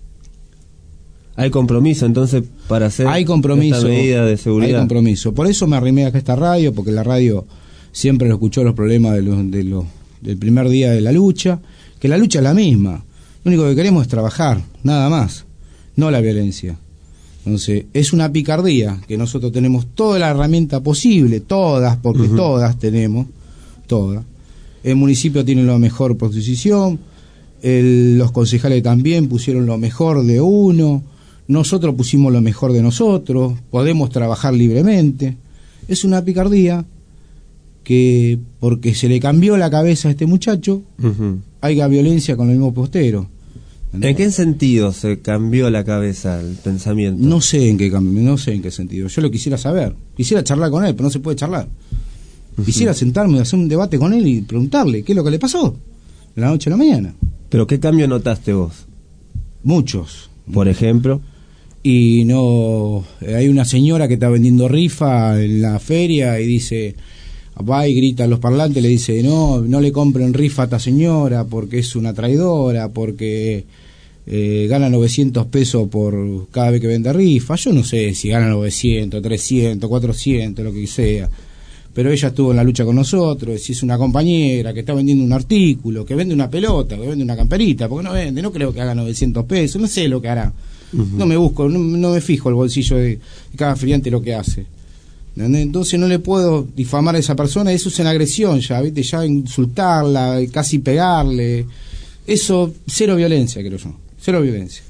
Hay compromiso entonces para hacer hay compromiso, esta medida de seguridad. Hay compromiso. Por eso me arrimé acá a esta radio, porque la radio siempre lo escuchó los problemas de los, de los, del primer día de la lucha, que la lucha es la misma. Lo único que queremos es trabajar, nada más, no la violencia. Entonces, es una picardía que nosotros tenemos toda la herramienta posible, todas, porque uh-huh. todas tenemos, todas. El municipio tiene la mejor posición, el, los concejales también pusieron lo mejor de uno, nosotros pusimos lo mejor de nosotros, podemos trabajar libremente. Es una picardía que, porque se le cambió la cabeza a este muchacho, uh-huh. haya violencia con el mismo postero. ¿En qué sentido se cambió la cabeza, el pensamiento? No sé en qué no sé en qué sentido. Yo lo quisiera saber. Quisiera charlar con él, pero no se puede charlar. Uh-huh. Quisiera sentarme y hacer un debate con él y preguntarle qué es lo que le pasó de la noche a la mañana. ¿Pero qué cambio notaste vos? Muchos. Por ejemplo. Y no, hay una señora que está vendiendo rifa en la feria y dice, va y grita a los parlantes, le dice, no, no le compren rifa a esta señora porque es una traidora, porque eh, gana novecientos pesos por cada vez que vende rifa. Yo no sé si gana novecientos, trescientos, cuatrocientos, lo que sea, pero ella estuvo en la lucha con nosotros. Si es una compañera que está vendiendo un artículo, que vende una pelota, que vende una camperita, porque no vende, no creo que haga novecientos pesos, no sé lo que hará. Uh-huh. No me busco, no, no me fijo el bolsillo de cada feriante lo que hace. ¿Entendés? Entonces no le puedo difamar a esa persona, eso es una agresión ya, ¿viste? Ya insultarla, casi pegarle. Eso, cero violencia, creo yo. Cero violencia.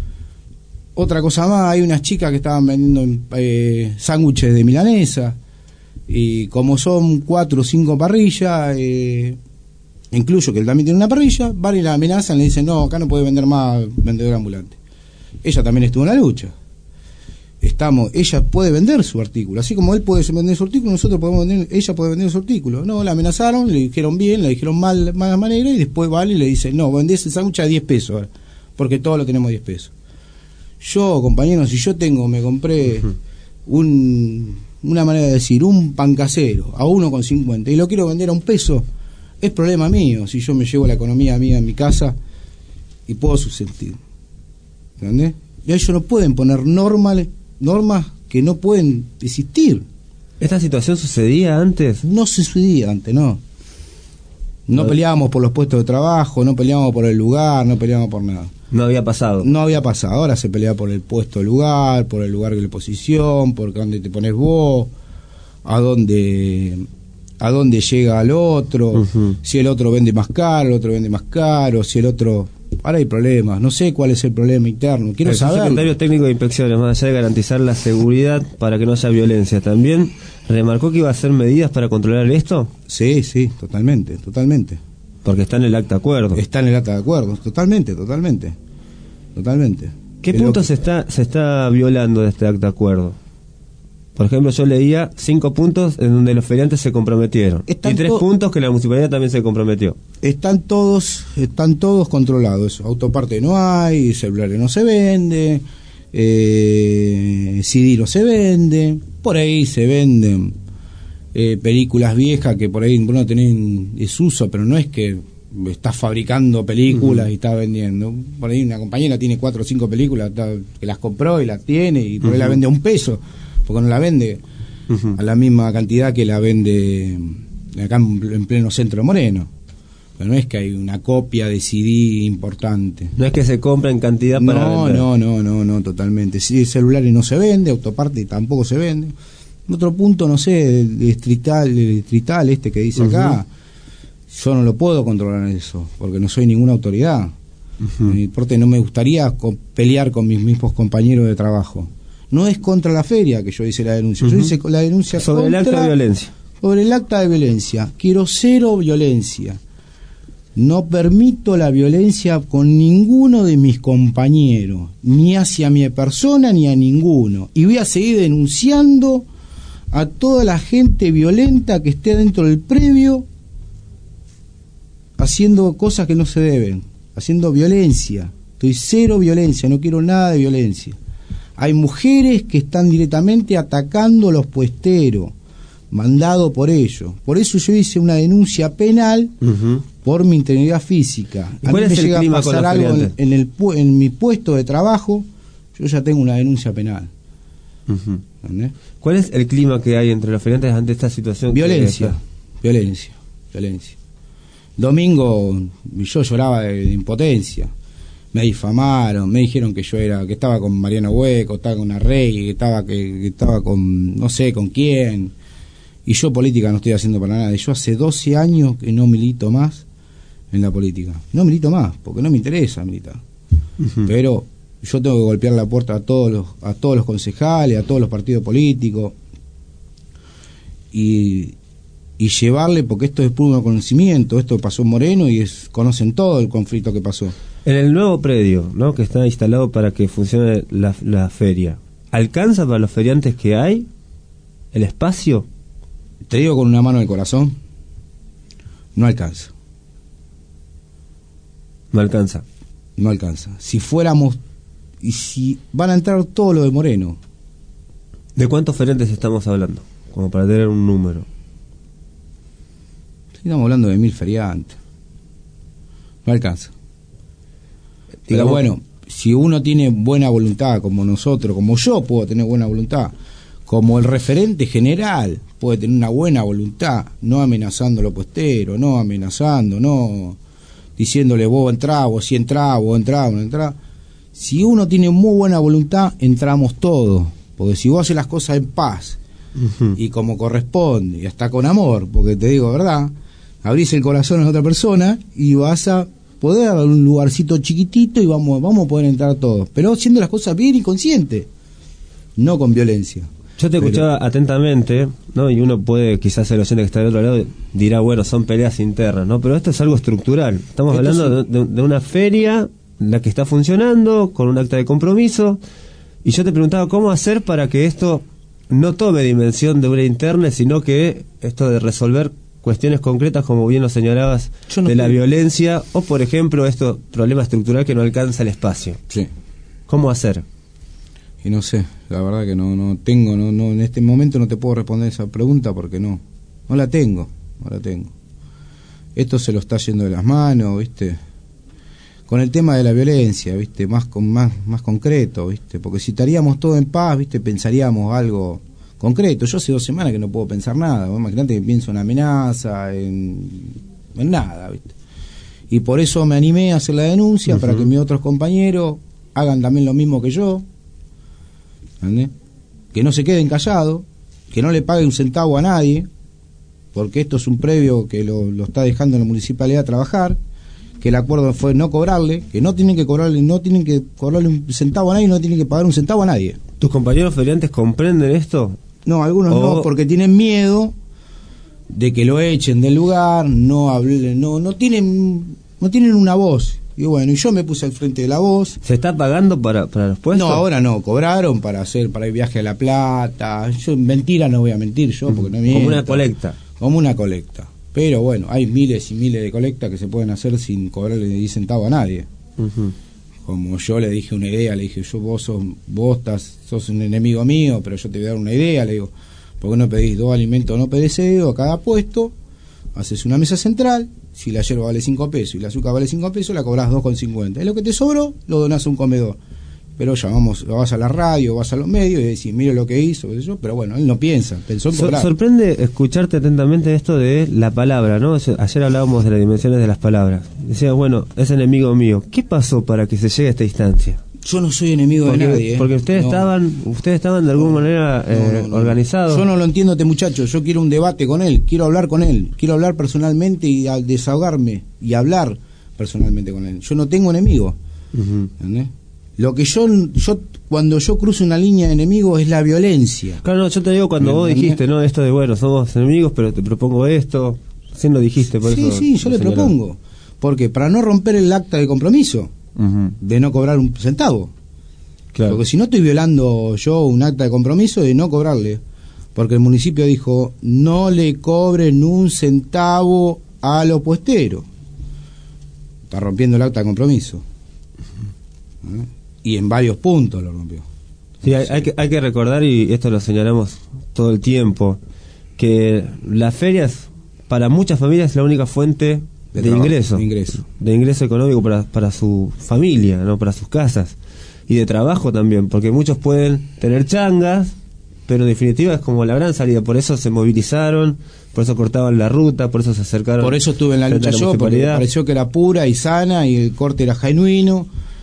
Otra cosa más, hay unas chicas que estaban vendiendo eh, sándwiches de milanesa, y como son cuatro o cinco parrillas, eh, incluyo que él también tiene una parrilla, van y la amenazan, le dicen, no, acá no puede vender más vendedor ambulante. Ella también estuvo en la lucha. Estamos, ella puede vender su artículo, así como él puede vender su artículo, nosotros podemos vender, ella puede vender su artículo. No, la amenazaron, le dijeron bien, le dijeron mal, mala manera, y después vale y le dice, no, vendés el sándwich a diez pesos, ahora, porque todos lo tenemos a diez pesos. Yo, compañero, si yo tengo, me compré un, una manera de decir, un pan casero a uno con cincuenta y lo quiero vender a un peso, es problema mío, si yo me llevo la economía mía en mi casa y puedo subsistir. ¿Entendés? Y ellos no pueden poner normas normas que no pueden existir. ¿Esta situación sucedía antes? No sucedía antes, no. No, no peleábamos por los puestos de trabajo, no peleábamos por el lugar, no peleábamos por nada. No había pasado. No había pasado. Ahora se pelea por el puesto de lugar, por el lugar de la posición, por dónde te pones vos, a dónde a dónde llega el otro, uh-huh. si el otro vende más caro, el otro vende más caro, si el otro... Ahora hay problemas, no sé cuál es el problema interno, quiero el saber. El secretario técnico de inspecciones, más allá de garantizar la seguridad para que no haya violencia, ¿también remarcó que iba a hacer medidas para controlar esto? Sí, sí, totalmente, totalmente. Porque está en el acta de acuerdo. Está en el acta de acuerdo, totalmente, totalmente, totalmente. ¿Qué es puntos que... se está se está violando de este acta de acuerdo? Por ejemplo, yo leía cinco puntos en donde los feriantes se comprometieron. Están y tres puntos que la municipalidad también se comprometió. Están todos, están todos controlados. Autoparte no hay, celulares no se vende, eh, C D no se vende, por ahí se venden eh, películas viejas que por ahí no tienen desuso, pero no es que estás fabricando películas uh-huh. y estás vendiendo. Por ahí una compañera tiene cuatro o cinco películas está, que las compró y las tiene y por uh-huh. ahí la vende a un peso. Porque no la vende uh-huh. a la misma cantidad que la vende acá en pleno centro de Moreno. Pero no es que hay una copia de C D importante. No es que se compra en cantidad para no, vender. No, no, no, no, totalmente. Sí, celulares no se vende, autoparte tampoco se vende. Otro punto, no sé, el distrital, el distrital este que dice uh-huh. acá, yo no lo puedo controlar eso, porque no soy ninguna autoridad. Uh-huh. Porque no me gustaría co- pelear con mis mismos compañeros de trabajo. No es contra la feria que yo hice la denuncia, uh-huh. yo hice la denuncia sobre contra, el acta de violencia. Sobre el acta de violencia. Quiero cero violencia. No permito la violencia con ninguno de mis compañeros, ni hacia mi persona ni a ninguno. Y voy a seguir denunciando a toda la gente violenta que esté dentro del predio haciendo cosas que no se deben, haciendo violencia. Estoy cero violencia, no quiero nada de violencia. Hay mujeres que están directamente atacando a los puesteros, mandado por ellos. Por eso yo hice una denuncia penal uh-huh. por mi integridad física. A mí me llega a pasar algo en, en, el, en mi puesto de trabajo, yo ya tengo una denuncia penal. Uh-huh. ¿Cuál es el clima que hay entre los feriantes ante esta situación? Violencia, violencia, violencia. Domingo yo lloraba de, de impotencia. Me difamaron, me dijeron que yo era, que estaba con Mariano Hueco, estaba con Arregui, que estaba, que, que estaba con, no sé, con quién. Y yo política no estoy haciendo para nada. Yo hace doce años que no milito más en la política. No milito más, porque no me interesa militar. Uh-huh. Pero yo tengo que golpear la puerta a todos los, a todos los concejales, a todos los partidos políticos. Y, y llevarle, porque esto es puro conocimiento, esto pasó en Moreno y es, conocen todo el conflicto que pasó. En el nuevo predio, ¿no?, que está instalado para que funcione la, la feria, ¿alcanza para los feriantes que hay el espacio? Te digo con una mano en el corazón, no alcanza. No alcanza. No alcanza. Si fuéramos, y si van a entrar todos los de Moreno. ¿De cuántos feriantes estamos hablando? Como para tener un número. Estamos hablando de mil feriantes. No alcanza. Pero bueno, si uno tiene buena voluntad, como nosotros, como yo puedo tener buena voluntad, como el referente general puede tener una buena voluntad, no amenazando a los puesteros, no amenazando, no diciéndole vos entrá, vos sí entrá, vos entrá, vos no entrá. Si uno tiene muy buena voluntad, entramos todos, porque si vos haces las cosas en paz uh-huh. y como corresponde, y hasta con amor, porque te digo verdad, abrís el corazón a otra persona y vas a poder dar un lugarcito chiquitito y vamos, vamos a poder entrar todos, pero haciendo las cosas bien y consciente, no con violencia. Yo te pero... escuchaba atentamente, ¿no? Y uno puede, quizás el oyente que está del otro lado dirá, bueno, son peleas internas, ¿no? Pero esto es algo estructural. Estamos esto hablando sí. de, de una feria, la que está funcionando, con un acta de compromiso, y yo te preguntaba cómo hacer para que esto no tome dimensión de una interna, sino que esto de resolver cuestiones concretas, como bien lo señalabas, no de la creo. violencia, o por ejemplo, esto problema estructural que no alcanza el espacio. Sí. ¿Cómo hacer? Y no sé, la verdad que no no tengo, no no en este momento no te puedo responder esa pregunta porque no, no la tengo, no la tengo. Esto se lo está yendo de las manos, ¿viste? Con el tema de la violencia, ¿viste? Más con más más concreto, ¿viste? Porque si estaríamos todos en paz, ¿viste? Pensaríamos algo concreto. Yo hace dos semanas que no puedo pensar nada. Imagínate que pienso en amenaza, en, en nada, ¿viste? Y por eso me animé a hacer la denuncia, uh-huh. para que mis otros compañeros hagan también lo mismo que yo. ¿Entendés? Que no se queden callados, que no le paguen un centavo a nadie, porque esto es un previo que lo, lo está dejando la municipalidad a trabajar, que el acuerdo fue no cobrarle, que no tienen que cobrarle, no tienen que cobrarle un centavo a nadie, no tienen que pagar un centavo a nadie. ¿Tus compañeros feriantes comprenden esto? No, algunos o... no, porque tienen miedo de que lo echen del lugar, no hablen, no, no tienen, no tienen una voz. Y bueno, y yo me puse al frente de la voz. ¿Se está pagando para, para los puestos? No, ahora no, cobraron para hacer para el viaje a La Plata. Yo mentira no voy a mentir yo, porque no miento. Como una colecta. Como una colecta. Pero bueno, hay miles y miles de colectas que se pueden hacer sin cobrarle diez centavos a nadie. Uh-huh. Como yo le dije una idea, le dije, yo vos sos, vos estás, sos un enemigo mío, pero yo te voy a dar una idea, le digo, ¿por qué no pedís dos alimentos no perecederos a cada puesto? Haces una mesa central, si la yerba vale cinco pesos y el azúcar vale cinco pesos, la cobrás dos con cincuenta. Es lo que te sobró, lo donás a un comedor. Pero llamamos, vas a la radio, vas a los medios y decís, mire lo que hizo, eso, pero bueno, él no piensa, pensó en cobrar. Sor- sorprende escucharte atentamente esto de la palabra, ¿no? Ayer hablábamos de las dimensiones de las palabras. Decía, bueno, es enemigo mío. ¿Qué pasó para que se llegue a esta instancia? Yo no soy enemigo porque, de nadie. ¿eh? Porque ustedes no. estaban ustedes estaban de alguna manera eh, no, no, no. organizados. Yo no lo entiendo este muchacho, yo quiero un debate con él, quiero hablar con él, quiero hablar personalmente y desahogarme y hablar personalmente con él. Yo no tengo enemigo. Uh-huh. ¿Entendés? Lo que yo, yo, cuando yo cruzo una línea de enemigos es la violencia. Claro, no, yo te digo cuando vos dijiste, ¿no? Esto de, bueno, somos enemigos, pero te propongo esto. Sí lo dijiste, por sí, eso. Sí, sí, yo le señalaba. propongo. Porque para no romper el acta de compromiso, uh-huh. de no cobrar un centavo. Claro. Porque si no estoy violando yo un acta de compromiso de no cobrarle. Porque el municipio dijo, no le cobren un centavo a los puesteros. Está rompiendo el acta de compromiso. Uh-huh. ¿Eh? Y en varios puntos lo rompió. Sí, hay, hay, que, hay que recordar, y esto lo señalamos todo el tiempo, que las ferias, para muchas familias, es la única fuente de, de ingreso. De ingreso. De ingreso económico para, para su familia, ¿no? Para sus casas. Y de trabajo también, porque muchos pueden tener changas, pero en definitiva es como la gran salida. Por eso se movilizaron, por eso cortaban la ruta, por eso se acercaron. Por eso estuve en la lucha la yo, porque me pareció que era pura y sana y el corte era genuino.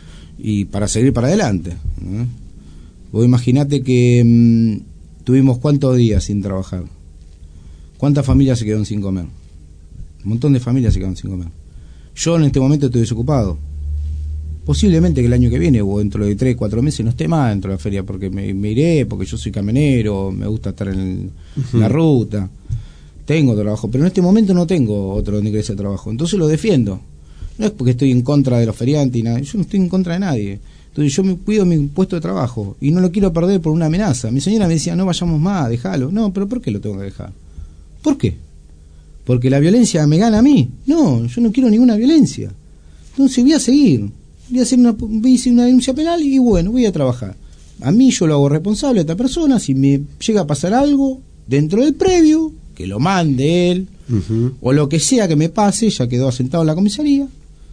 Y para seguir para adelante. ¿eh? Vos imaginate que mmm, tuvimos cuántos días sin trabajar. ¿Cuántas familias se quedaron sin comer? Un montón de familias se quedaron sin comer. Yo en este momento estoy desocupado. Posiblemente que el año que viene o dentro de tres, cuatro meses no esté más dentro de la feria porque me, me iré, porque yo soy camionero, me gusta estar en, el, uh-huh. en la ruta. Tengo trabajo, pero en este momento no tengo otro ingreso de trabajo. Entonces lo defiendo. No es porque estoy en contra de los feriantes y nada, yo no estoy en contra de nadie. Entonces yo me cuido mi puesto de trabajo y no lo quiero perder por una amenaza. Mi señora me decía, no vayamos más, déjalo. No, pero ¿por qué lo tengo que dejar? ¿Por qué? ¿Porque la violencia me gana a mí? No, yo no quiero ninguna violencia. Entonces voy a seguir, voy a hacer una, voy a hacer una denuncia penal y bueno, voy a trabajar. A mí yo lo hago responsable a esta persona, si me llega a pasar algo dentro del previo, que lo mande él, uh-huh. o lo que sea que me pase, ya quedó asentado en la comisaría,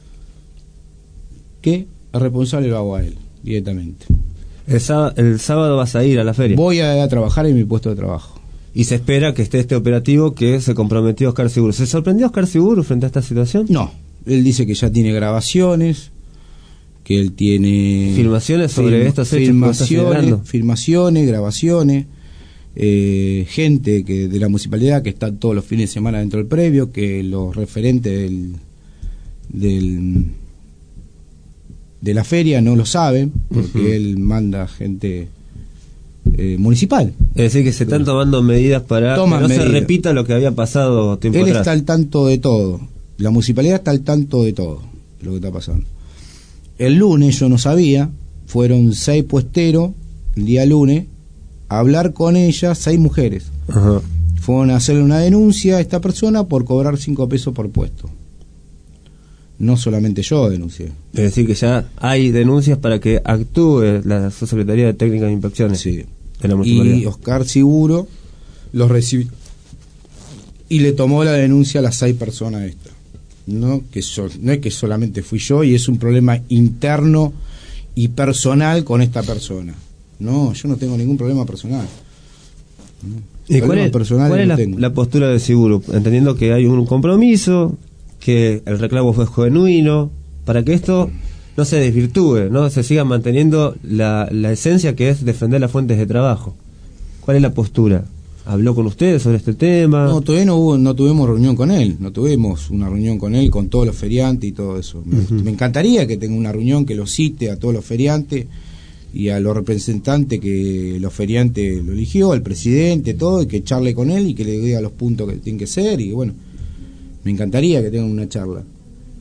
que el responsable lo hago a él, directamente. El sábado, el sábado vas a ir a la feria. Voy a, a trabajar en mi puesto de trabajo. Y se espera que esté este operativo que se comprometió Oscar Seguro. ¿Se sorprendió Oscar Seguro frente a esta situación? No, él dice que ya tiene grabaciones, que él tiene... Filmaciones sobre film, estos hechos. Filmaciones, filmaciones, grabaciones, eh, gente que de la municipalidad que está todos los fines de semana dentro del previo, que los referentes del... del de la feria no lo saben porque uh-huh. él manda gente eh, municipal. Es decir que se están tomando medidas para Toman que no medidas. se repita lo que había pasado tiempo él atrás. Está al tanto de todo, la municipalidad está al tanto de todo de lo que está pasando. El lunes yo no sabía, fueron seis puesteros el día lunes a hablar con ella, seis mujeres. Uh-huh. Fueron a hacerle una denuncia a esta persona por cobrar cinco pesos por puesto. No solamente yo denuncié. Es decir, que ya hay denuncias para que actúe la Subsecretaría de Técnicas e Inspecciones. Sí. De la municipalidad. Y Oscar Seguro los recibió y le tomó la denuncia a las seis personas estas. No, que so, no es que solamente fui yo y es un problema interno y personal con esta persona. No, yo no tengo ningún problema personal. No. ¿Y cuál es, personal cuál es no la, la postura de Seguro? Entendiendo que hay un compromiso, que el reclamo fue genuino, para que esto no se desvirtúe, no se siga manteniendo la, la esencia que es defender las fuentes de trabajo. ¿Cuál es la postura? ¿Habló con ustedes sobre este tema? No, todavía no hubo, no tuvimos reunión con él, no tuvimos una reunión con él, con todos los feriantes y todo eso. Uh-huh. Me, me encantaría que tenga una reunión que lo cite a todos los feriantes y a los representantes que los feriantes lo eligió, al presidente, todo, y que charle con él y que le diga los puntos que tienen que ser y bueno. Me encantaría que tengan una charla.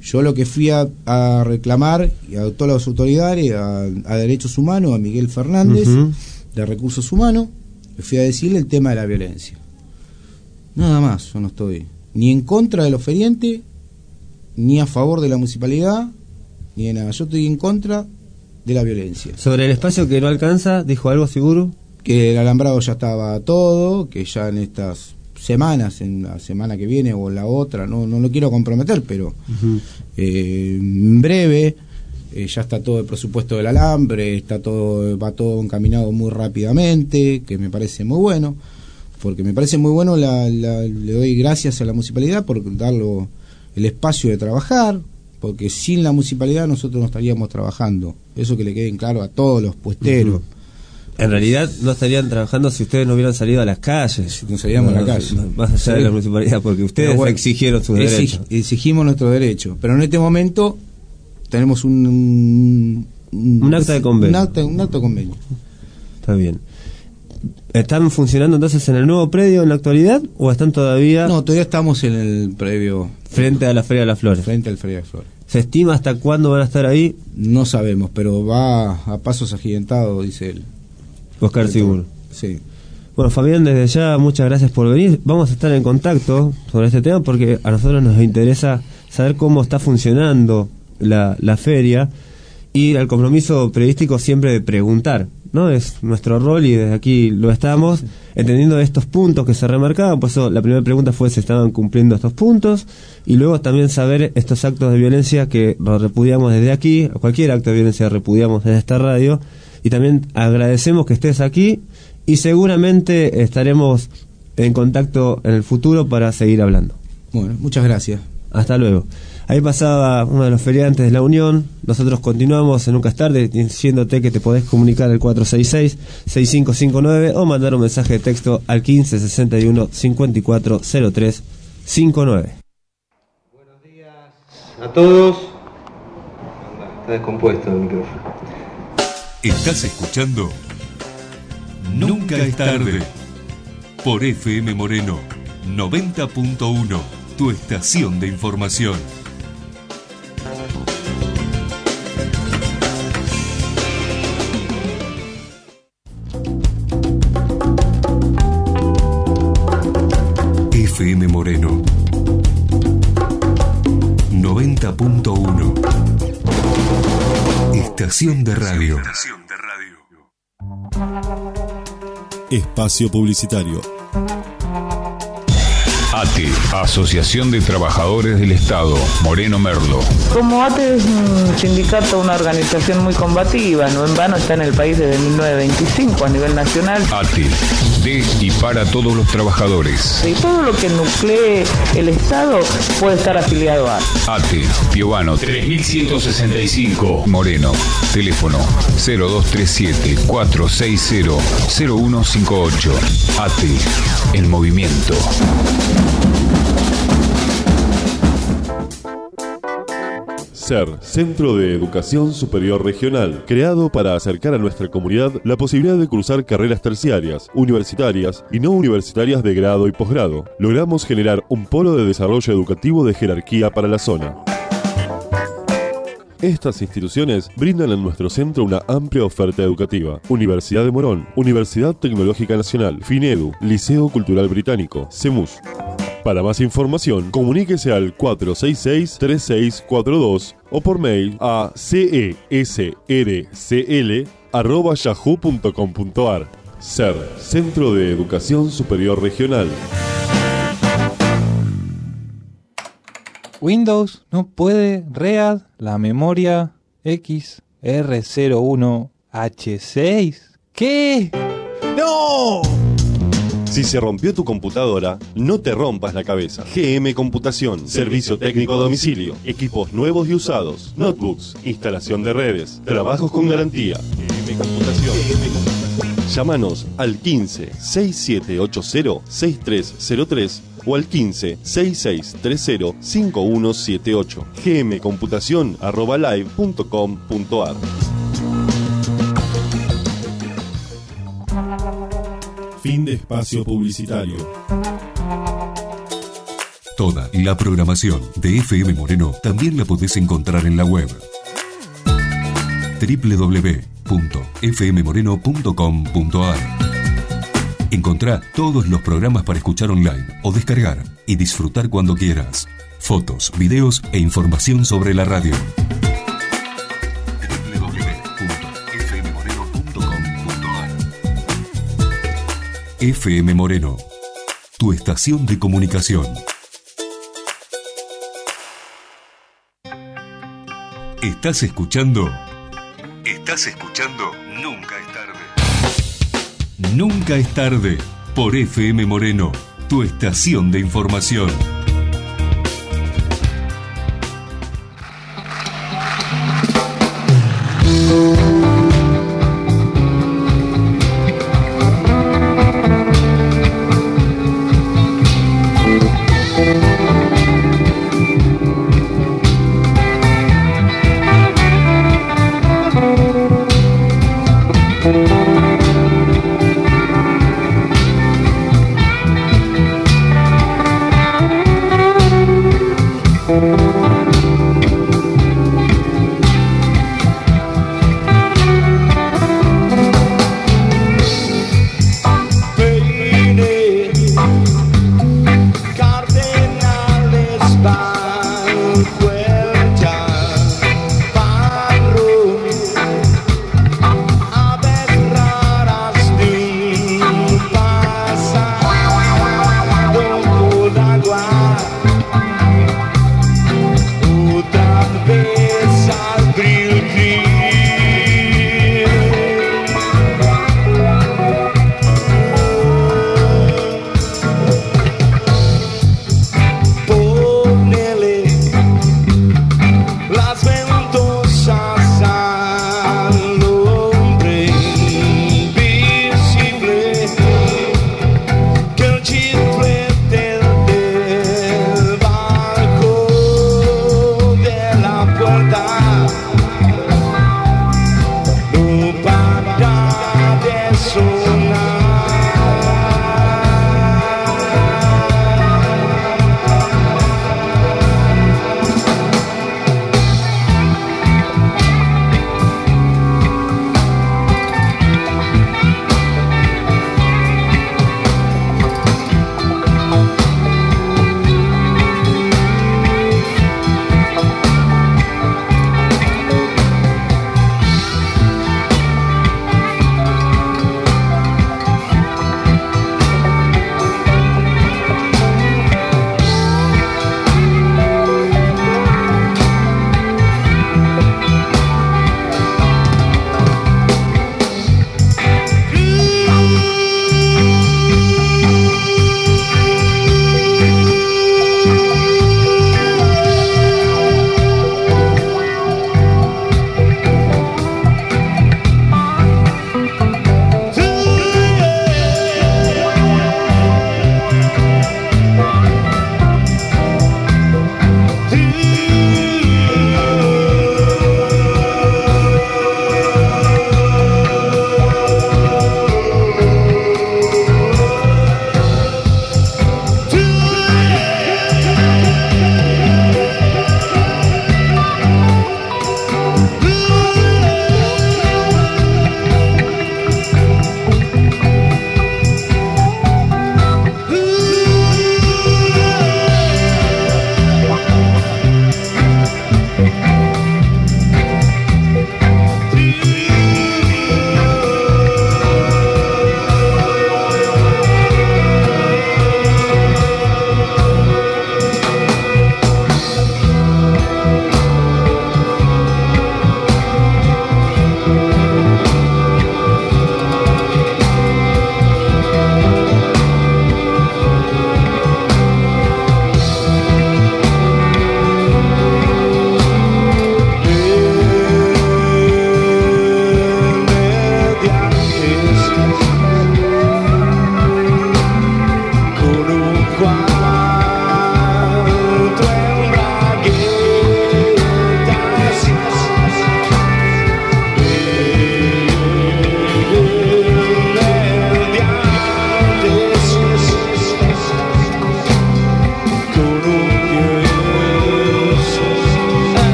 Yo lo que fui a, a reclamar y a todas las autoridades, a, a Derechos Humanos, a Miguel Fernández, uh-huh. de Recursos Humanos, le fui a decirle el tema de la violencia. Nada más, yo no estoy ni en contra de los feriantes, ni a favor de la municipalidad, ni de nada. Yo estoy en contra de la violencia. Sobre el espacio que no alcanza, ¿dijo algo seguro? Que el alambrado ya estaba todo, que ya en estas semanas, en la semana que viene o la otra, no no lo quiero comprometer, pero uh-huh. eh, en breve eh, ya está todo el presupuesto del alambre, está todo va todo encaminado muy rápidamente, que me parece muy bueno, porque me parece muy bueno, la, la, le doy gracias a la municipalidad por darlo el espacio de trabajar, porque sin la municipalidad nosotros no estaríamos trabajando, eso que le queden claro a todos los puesteros. Uh-huh. En realidad no estarían trabajando si ustedes no hubieran salido a las calles. Si no salíamos no, a la calle. Más allá sí. de la municipalidad, porque ustedes bueno, exigieron sus exig, derechos. Exigimos nuestros derechos. Pero en este momento tenemos un... Un, un, un acta de convenio. Un acta, un acta de convenio. Está bien. ¿Están funcionando entonces en el nuevo predio en la actualidad o están todavía...? No, todavía estamos en el predio... Frente a la Feria de las Flores. Frente al Feria de las Flores. ¿Se estima hasta cuándo van a estar ahí? No sabemos, pero va a pasos agigantados, dice él. Oscar Seguro. Sí. Bueno, Fabián, desde ya muchas gracias por venir. Vamos a estar en contacto sobre este tema porque a nosotros nos interesa saber cómo está funcionando la, la feria y el compromiso periodístico siempre de preguntar, ¿no? Es nuestro rol y desde aquí lo estamos, entendiendo estos puntos que se remarcaban. Por eso la primera pregunta fue si estaban cumpliendo estos puntos y luego también saber estos actos de violencia que repudiamos desde aquí, cualquier acto de violencia repudiamos desde esta radio. Y también agradecemos que estés aquí y seguramente estaremos en contacto en el futuro para seguir hablando. Bueno, muchas gracias. Hasta luego. Ahí pasaba uno de los feriantes de la Unión. Nosotros continuamos en Nunca es Tarde diciéndote que te podés comunicar al cuatro seis seis, seis cinco cinco nueve o mandar un mensaje de texto al quince sesenta y uno cincuenta y cuatro cero tres cincuenta y nueve. Buenos días a todos. Está descompuesto el micrófono. Estás escuchando Nunca es tarde por F M Moreno noventa punto uno, tu estación de información. F M Moreno noventa punto uno, estación de radio. Espacio publicitario. A T E, Asociación de Trabajadores del Estado, Moreno Merlo. Como A T E es un sindicato, una organización muy combativa, no en vano está en el país desde mil novecientos veinticinco a nivel nacional. A T E, de y para todos los trabajadores. Y todo lo que nuclee el Estado puede estar afiliado a A T E, Piovano tres mil ciento sesenta y cinco, Moreno. Teléfono cero dos tres siete, cuatro seis cero, cero uno cinco ocho. A T E, el movimiento. SER, Centro de Educación Superior Regional, creado para acercar a nuestra comunidad la posibilidad de cursar carreras terciarias, universitarias y no universitarias de grado y posgrado. Logramos generar un polo de desarrollo educativo de jerarquía para la zona. Estas instituciones brindan en nuestro centro una amplia oferta educativa. Universidad de Morón, Universidad Tecnológica Nacional, FINEDU, Liceo Cultural Británico, CEMUS. Para más información, comuníquese al cuatro seis seis, tres seis cuatro dos o por mail a cesrcl arroba yahoo punto com punto ar. SER, Centro de Educación Superior Regional. Windows no puede read la memoria X R cero uno H seis. ¿Qué? ¡No! Si se rompió tu computadora, no te rompas la cabeza. G M Computación, servicio técnico a domicilio, equipos nuevos y usados, notebooks, instalación de redes, trabajos con garantía. G M Computación. Llámanos al quince, sesenta y siete ochenta, sesenta y tres cero tres o al quince, sesenta y seis treinta, cincuenta y uno setenta y ocho. gmcomputación arroba live punto com punto ar. Fin de espacio publicitario. Toda la programación de F M Moreno también la podés encontrar en la web doble u doble u doble u punto f m moreno punto com punto a r. Encontrá todos los programas para escuchar online o descargar y disfrutar cuando quieras. Fotos, videos e información sobre la radio. doble u doble u doble u punto f m moreno punto com punto a r. F M Moreno, tu estación de comunicación. ¿Estás escuchando? ¿Estás escuchando? Nunca es tarde. Nunca es tarde. Por F M Moreno, tu estación de información.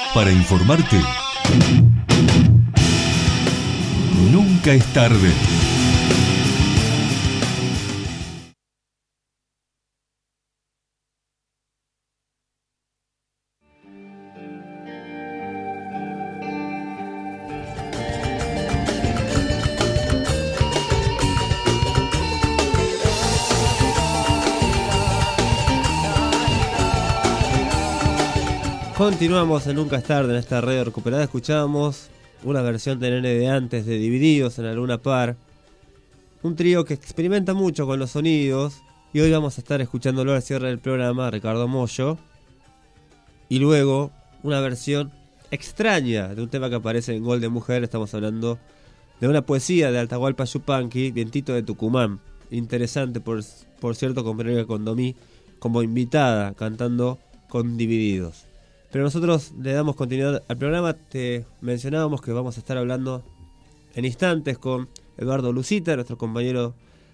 Para informarte, nunca es tarde. Continuamos en Nunca es tarde, en esta radio recuperada. Escuchábamos una versión de Nene de Antes de Divididos en la Luna Par, un trío que experimenta mucho con los sonidos, y hoy vamos a estar escuchándolo al cierre del programa, Ricardo Mollo, y luego una versión extraña de un tema que aparece en Gol de Mujer. Estamos hablando de una poesía de Atahualpa Yupanqui, Vientito de Tucumán, interesante por, por cierto, con Verónica Condomí como invitada cantando con Divididos. Pero nosotros le damos continuidad al programa. Te mencionábamos que vamos a estar hablando en instantes con Eduardo Lucita, nuestro compañero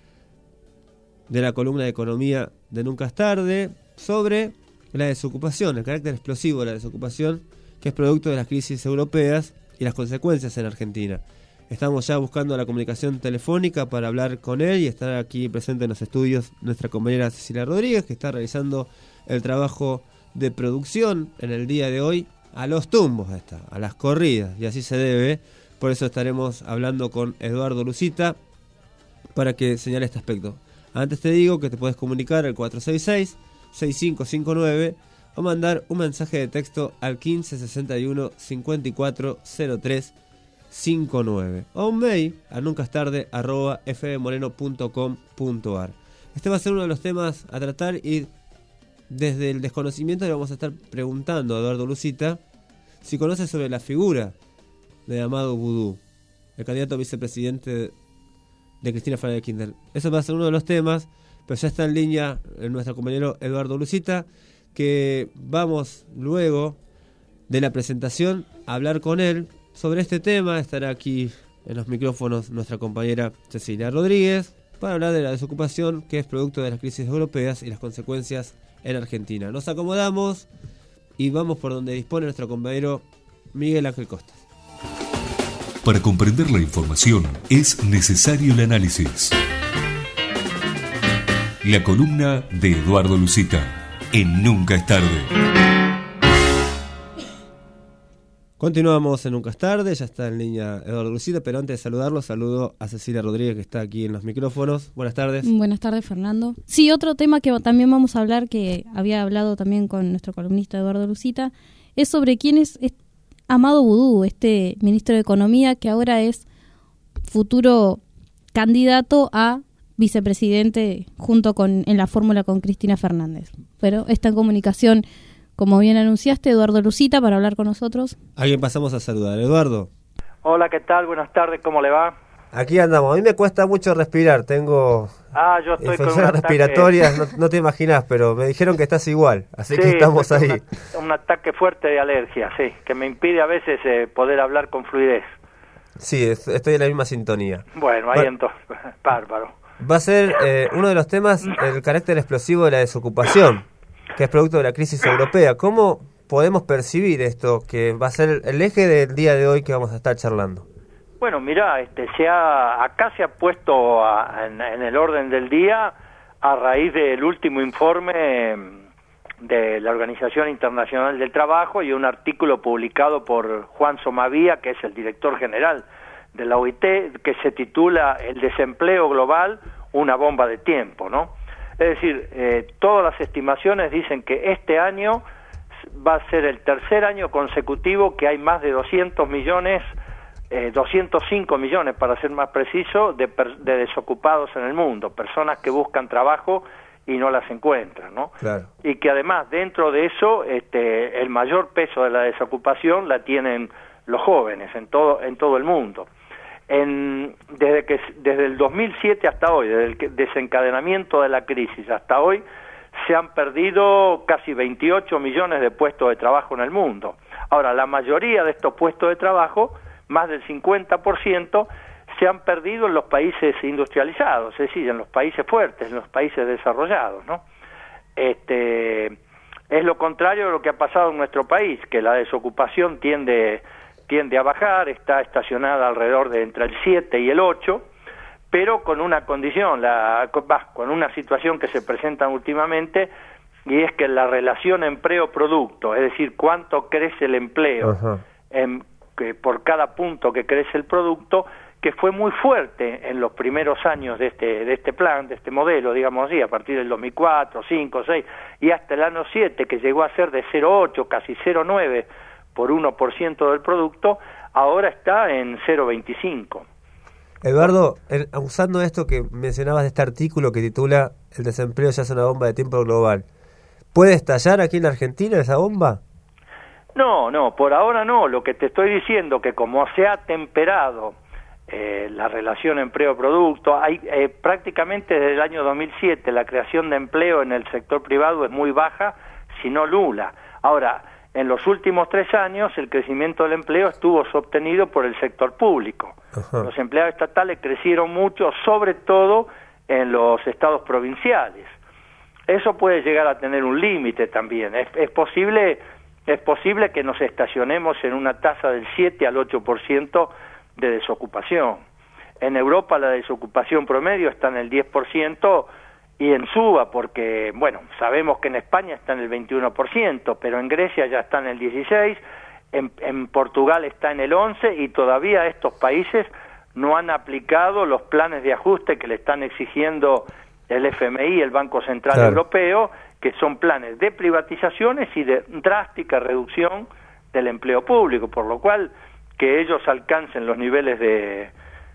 de la columna de economía de Nunca es tarde, sobre la desocupación, el carácter explosivo de la desocupación, que es producto de las crisis europeas y las consecuencias en Argentina. Estamos ya buscando la comunicación telefónica para hablar con él, y estar aquí presente en los estudios nuestra compañera Cecilia Rodríguez, que está realizando el trabajo de producción en el día de hoy a los tumbos, está, a las corridas, y así se debe. Por eso estaremos hablando con Eduardo Lucita para que señale este aspecto. Antes te digo que te puedes comunicar al cuatro seis seis, seis cinco cinco nueve o mandar un mensaje de texto al quince sesenta y uno cincuenta y cuatro cero tres cincuenta y nueve o un mail a nuncastarde arroba fmmoreno punto com punto ar. Este va a ser uno de los temas a tratar, y desde el desconocimiento le vamos a estar preguntando a Eduardo Lucita si conoce sobre la figura de Amado Boudou, el candidato a vicepresidente de Cristina Fernández de Kirchner. Eso va a ser uno de los temas, pero ya está en línea nuestro compañero Eduardo Lucita, que vamos luego de la presentación a hablar con él sobre este tema. Estará aquí en los micrófonos nuestra compañera Cecilia Rodríguez para hablar de la desocupación, que es producto de las crisis europeas y las consecuencias en Argentina. Nos acomodamos y vamos por donde dispone nuestro compañero Miguel Ángel Costas. Para comprender la información es necesario el análisis. La columna de Eduardo Lucita en Nunca es tarde. Continuamos en Nunca es tarde, ya está en línea Eduardo Lucita, pero antes de saludarlo, saludo a Cecilia Rodríguez, que está aquí en los micrófonos. Buenas tardes. Buenas tardes, Fernando. Sí, otro tema que también vamos a hablar, que había hablado también con nuestro columnista Eduardo Lucita, es sobre quién es Amado Boudou, este ministro de Economía que ahora es futuro candidato a vicepresidente junto con en la fórmula con Cristina Fernández. Pero está en comunicación, como bien anunciaste, Eduardo Lucita, para hablar con nosotros. A quien pasamos a saludar. Eduardo. Hola, ¿qué tal? Buenas tardes, ¿cómo le va? Aquí andamos. A mí me cuesta mucho respirar, tengo ah, yo estoy infecciones con un respiratorias, ataque... no, no te imaginas, pero me dijeron que estás igual, así sí, que estamos ahí. Una, un ataque fuerte de alergia, sí, que me impide a veces eh, poder hablar con fluidez. Sí, estoy en la misma sintonía. Bueno, ahí bueno, entonces, bárbaro. Va a ser eh, uno de los temas el carácter explosivo de la desocupación, que es producto de la crisis europea. ¿Cómo podemos percibir esto, que va a ser el eje del día de hoy que vamos a estar charlando? Bueno, mirá, este, se ha, acá se ha puesto a, en, en el orden del día a raíz del último informe de la Organización Internacional del Trabajo y un artículo publicado por Juan Somavía, que es el director general de la O I T, que se titula El desempleo global, una bomba de tiempo, ¿no? Es decir, eh, todas las estimaciones dicen que este año va a ser el tercer año consecutivo que hay más de doscientos millones, eh, doscientos cinco millones para ser más preciso, de, per, de desocupados en el mundo, personas que buscan trabajo y no las encuentran, ¿no? Claro. Y que además dentro de eso este, el mayor peso de la desocupación la tienen los jóvenes en todo en todo el mundo. En, desde que desde el dos mil siete hasta hoy, desde el desencadenamiento de la crisis hasta hoy, se han perdido casi veintiocho millones de puestos de trabajo en el mundo. Ahora, la mayoría de estos puestos de trabajo, más del cincuenta por ciento, se han perdido en los países industrializados, es decir, en los países fuertes, en los países desarrollados, ¿no? Este, es es lo contrario de lo que ha pasado en nuestro país, que la desocupación tiende, tiende a bajar, está estacionada alrededor de entre el siete y el ocho, pero con una condición, la, con una situación que se presenta últimamente, y es que la relación empleo-producto, es decir, cuánto crece el empleo en, que por cada punto que crece el producto, que fue muy fuerte en los primeros años de este de este plan, de este modelo, digamos así, a partir del dos mil cuatro, cinco, seis, y hasta el año siete, que llegó a ser de cero coma ocho, casi cero coma nueve por uno por ciento del producto, ahora está en cero coma veinticinco. Eduardo, el, usando esto que mencionabas de este artículo que titula "El desempleo ya es una bomba de tiempo global", ¿puede estallar aquí en la Argentina esa bomba? No, no, por ahora no. Lo que te estoy diciendo, que como se ha temperado eh, la relación empleo-producto, hay eh, prácticamente desde el año dos mil siete la creación de empleo en el sector privado es muy baja, si no nula. Ahora, en los últimos tres años el crecimiento del empleo estuvo sostenido por el sector público. Ajá. Los empleados estatales crecieron mucho, sobre todo en los estados provinciales. Eso puede llegar a tener un límite también. Es, es posible es posible que nos estacionemos en una tasa del siete al ocho por ciento de desocupación. En Europa la desocupación promedio está en el diez por ciento y en suba, porque, bueno, sabemos que en España está en el veintiuno por ciento, pero en Grecia ya está en el dieciséis por ciento, en, en Portugal está en el once por ciento, y todavía estos países no han aplicado los planes de ajuste que le están exigiendo el F M I, el Banco Central claro. Europeo, que son planes de privatizaciones y de drástica reducción del empleo público, por lo cual que ellos alcancen los niveles de,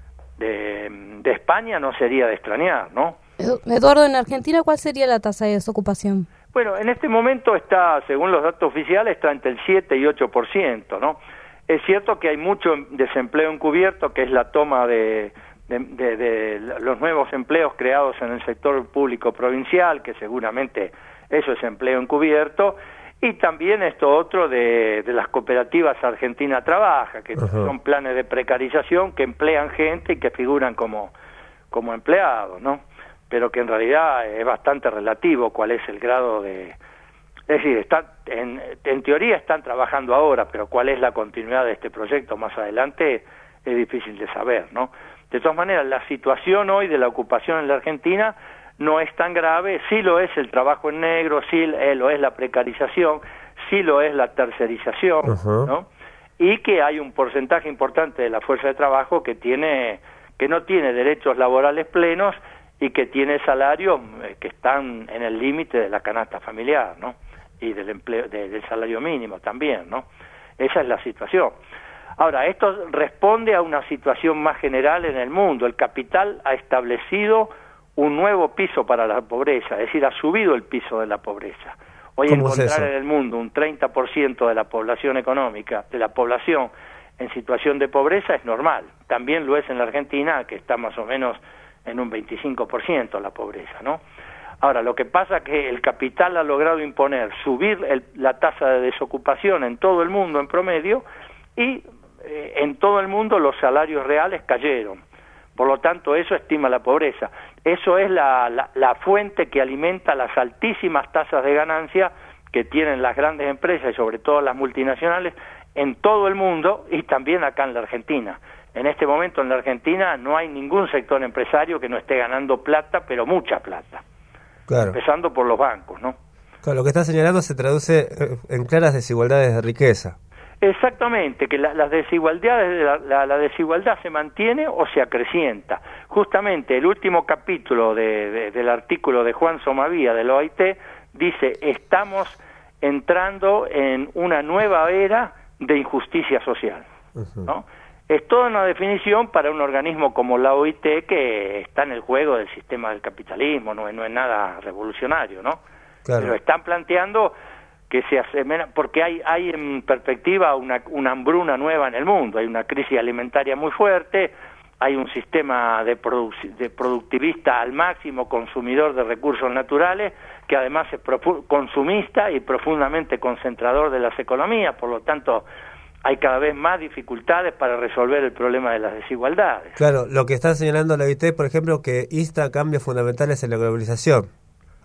de, de España no sería de extrañar, ¿no? Eduardo, en Argentina, ¿cuál sería la tasa de desocupación? Bueno, en este momento está, según los datos oficiales, está entre el siete y ocho por ciento, ¿no? Es cierto que hay mucho desempleo encubierto, que es la toma de, de, de, de los nuevos empleos creados en el sector público provincial, que seguramente eso es empleo encubierto, y también esto otro de, de las cooperativas Argentina Trabaja, que uh-huh. son planes de precarización que emplean gente y que figuran como, como empleados, ¿no? Pero que en realidad es bastante relativo cuál es el grado de... Es decir, está, en, en teoría están trabajando ahora, pero cuál es la continuidad de este proyecto más adelante es difícil de saber, ¿no? De todas maneras, la situación hoy de la ocupación en la Argentina no es tan grave. Sí lo es el trabajo en negro, sí lo es la precarización, sí lo es la tercerización, uh-huh. ¿no? Y que hay un porcentaje importante de la fuerza de trabajo que tiene que no tiene derechos laborales plenos y que tiene salarios que están en el límite de la canasta familiar, ¿no? Y del empleo, de, del salario mínimo también, ¿no? Esa es la situación. Ahora, esto responde a una situación más general en el mundo. El capital ha establecido un nuevo piso para la pobreza, es decir, ha subido el piso de la pobreza. Hoy encontrar en el mundo un treinta por ciento de la población económica, de la población en situación de pobreza es normal. También lo es en la Argentina, que está más o menos en un veinticinco por ciento la pobreza, ¿no? Ahora, lo que pasa es que el capital ha logrado imponer, subir el, la tasa de desocupación en todo el mundo en promedio, y eh, en todo el mundo los salarios reales cayeron. Por lo tanto, eso estima la pobreza. Eso es la, la, la fuente que alimenta las altísimas tasas de ganancia que tienen las grandes empresas y sobre todo las multinacionales en todo el mundo y también acá en la Argentina. En este momento en la Argentina no hay ningún sector empresario que no esté ganando plata, pero mucha plata. Claro. Empezando por los bancos, ¿no? Claro, lo que está señalando se traduce en claras desigualdades de riqueza. Exactamente, que la, las desigualdades, la, la, la desigualdad se mantiene o se acrecienta. Justamente el último capítulo de, de, del artículo de Juan Somavía de la O I T dice: estamos entrando en una nueva era de injusticia social, uh-huh. ¿no? Es toda una definición para un organismo como la O I T, que está en el juego del sistema del capitalismo, no, no es nada revolucionario, ¿no? Claro. Pero están planteando que se asemeja, porque hay hay en perspectiva una, una hambruna nueva en el mundo, hay una crisis alimentaria muy fuerte, hay un sistema de, produ- de productivista al máximo, consumidor de recursos naturales, que además es profu- consumista y profundamente concentrador de las economías, por lo tanto hay cada vez más dificultades para resolver el problema de las desigualdades. Claro, lo que está señalando la O I T, por ejemplo, que insta a cambios fundamentales en la globalización.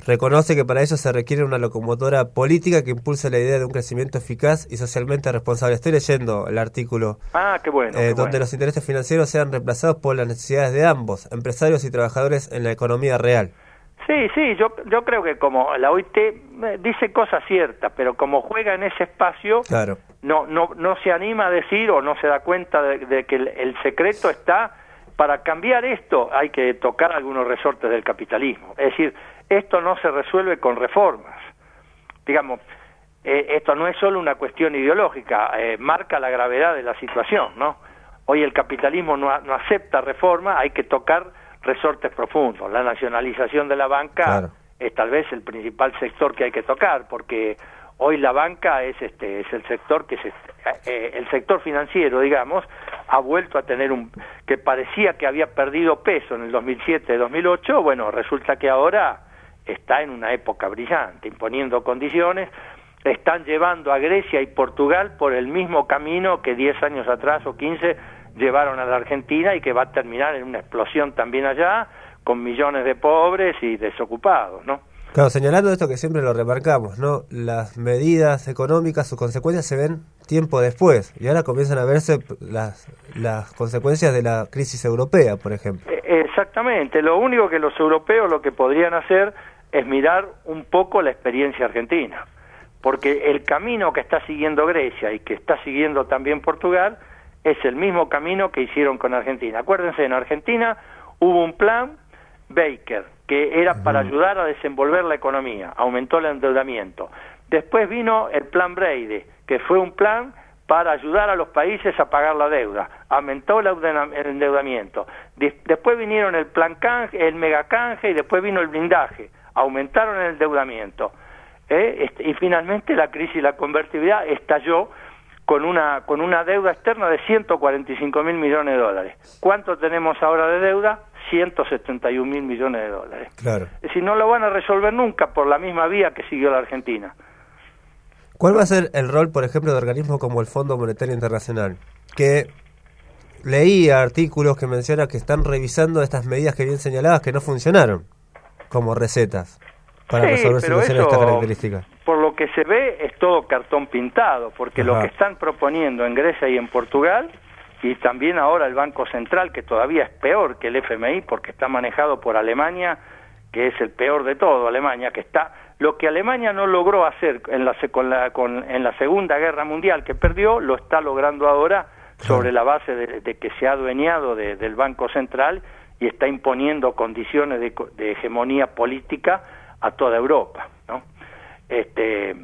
reconoce que para ello se requiere una locomotora política que impulse la idea de un crecimiento eficaz y socialmente responsable. Estoy leyendo el artículo ah, qué bueno, eh, qué donde bueno. los intereses financieros sean reemplazados por las necesidades de ambos, empresarios y trabajadores en la economía real. Sí, sí, yo yo creo que como la O I T eh, dice cosas ciertas, pero como juega en ese espacio, claro. no no no se anima a decir o no se da cuenta de, de que el, el secreto está. Para cambiar esto hay que tocar algunos resortes del capitalismo. Es decir, esto no se resuelve con reformas. Digamos, eh, esto no es solo una cuestión ideológica, eh, marca la gravedad de la situación, ¿no? Hoy el capitalismo no, no acepta reforma, hay que tocar resortes profundos. La nacionalización de la banca claro. es tal vez el principal sector que hay que tocar, porque hoy la banca es este es el sector que es eh, el sector financiero, digamos, ha vuelto a tener un que parecía que había perdido peso en el dos mil siete, dos mil ocho, bueno, resulta que ahora está en una época brillante, imponiendo condiciones, están llevando a Grecia y Portugal por el mismo camino que diez años atrás o quince llevaron a la Argentina y que va a terminar en una explosión también allá, con millones de pobres y desocupados, ¿no? Claro, señalando esto que siempre lo remarcamos, ¿no? Las medidas económicas, sus consecuencias se ven tiempo después, y ahora comienzan a verse las, las consecuencias de la crisis europea, por ejemplo. Exactamente, lo único que los europeos lo que podrían hacer es mirar un poco la experiencia argentina, porque el camino que está siguiendo Grecia y que está siguiendo también Portugal es el mismo camino que hicieron con Argentina. Acuérdense, en Argentina hubo un plan Baker, que era para ayudar a desenvolver la economía, aumentó el endeudamiento. Después vino el plan Brady, que fue un plan para ayudar a los países a pagar la deuda, aumentó el endeudamiento. Después vinieron el plan canje, el megacanje, y después vino el blindaje, aumentaron el endeudamiento. ¿Eh? Y finalmente la crisis de la convertibilidad estalló con una con una deuda externa de ciento cuarenta y cinco mil millones de dólares. ¿Cuánto tenemos ahora de deuda? ciento setenta y un mil millones de dólares. Claro. Es decir, no lo van a resolver nunca por la misma vía que siguió la Argentina. ¿Cuál va a ser el rol, por ejemplo, de organismos como el Fondo Monetario Internacional? Que leí artículos que mencionan que están revisando estas medidas que bien señaladas que no funcionaron como recetas para sí, resolver situaciones de estas características. Por lo que se ve es todo cartón pintado, porque Ajá. lo que están proponiendo en Grecia y en Portugal, y también ahora el Banco Central, que todavía es peor que el F M I porque está manejado por Alemania, que es el peor de todo, Alemania, que está lo que Alemania no logró hacer en la, con la, con, en la Segunda Guerra Mundial, que perdió, lo está logrando ahora sobre la base de, de que se ha adueñado de, del Banco Central y está imponiendo condiciones de, de hegemonía política a toda Europa, ¿no? Este,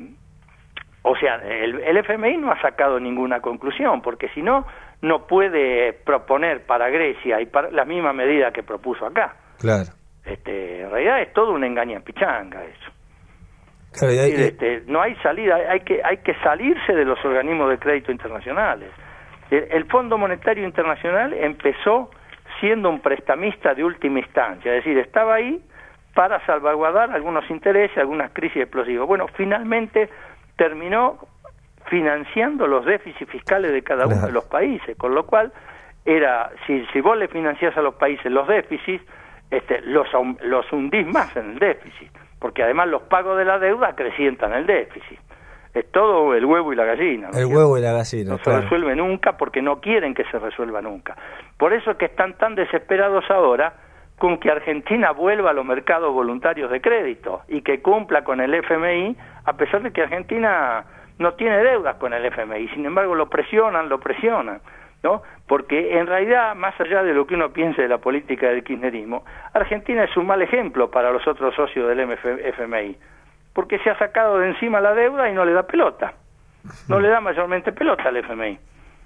o sea, el, el F M I no ha sacado ninguna conclusión, porque si no, no puede proponer para Grecia y para la misma medida que propuso acá. Claro. Este, en realidad es todo una engañapichanga eso. Claro, y hay, y este, no hay salida, hay que hay que salirse de los organismos de crédito internacionales. El, el Fondo Monetario Internacional empezó siendo un prestamista de última instancia, es decir, estaba ahí para salvaguardar algunos intereses, algunas crisis explosivas. Bueno, finalmente terminó financiando los déficits fiscales de cada uno claro. de los países, con lo cual era si si vos le financiás a los países los déficits, este, los los hundís más en el déficit, porque además los pagos de la deuda acrecientan el déficit. Es todo el huevo y la gallina, ¿no? El huevo y la gallina. No claro. se resuelve nunca porque no quieren que se resuelva nunca. Por eso es que están tan desesperados ahora con que Argentina vuelva a los mercados voluntarios de crédito y que cumpla con el F M I, a pesar de que Argentina no tiene deudas con el F M I, sin embargo lo presionan, lo presionan, ¿no? Porque en realidad, más allá de lo que uno piense de la política del kirchnerismo, Argentina es un mal ejemplo para los otros socios del F M I, porque se ha sacado de encima la deuda y no le da pelota, no le da mayormente pelota al F M I.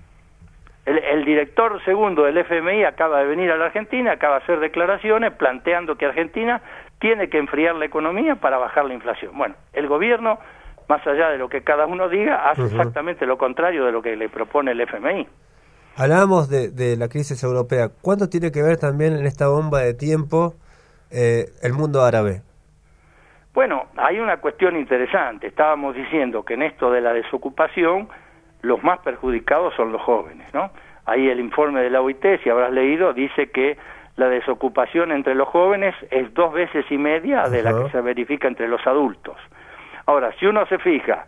El, el director segundo del F M I acaba de venir a la Argentina, acaba de hacer declaraciones planteando que Argentina tiene que enfriar la economía para bajar la inflación. Bueno, el gobierno, más allá de lo que cada uno diga, hace uh-huh. exactamente lo contrario de lo que le propone el F M I. Hablábamos de, de la crisis europea. ¿Cuánto tiene que ver también en esta bomba de tiempo eh, el mundo árabe? Bueno, hay una cuestión interesante. Estábamos diciendo que en esto de la desocupación los más perjudicados son los jóvenes, ¿no? Ahí el informe de la O I T, si habrás leído, dice que la desocupación entre los jóvenes es dos veces y media de la Ajá. que se verifica entre los adultos. Ahora, si uno se fija,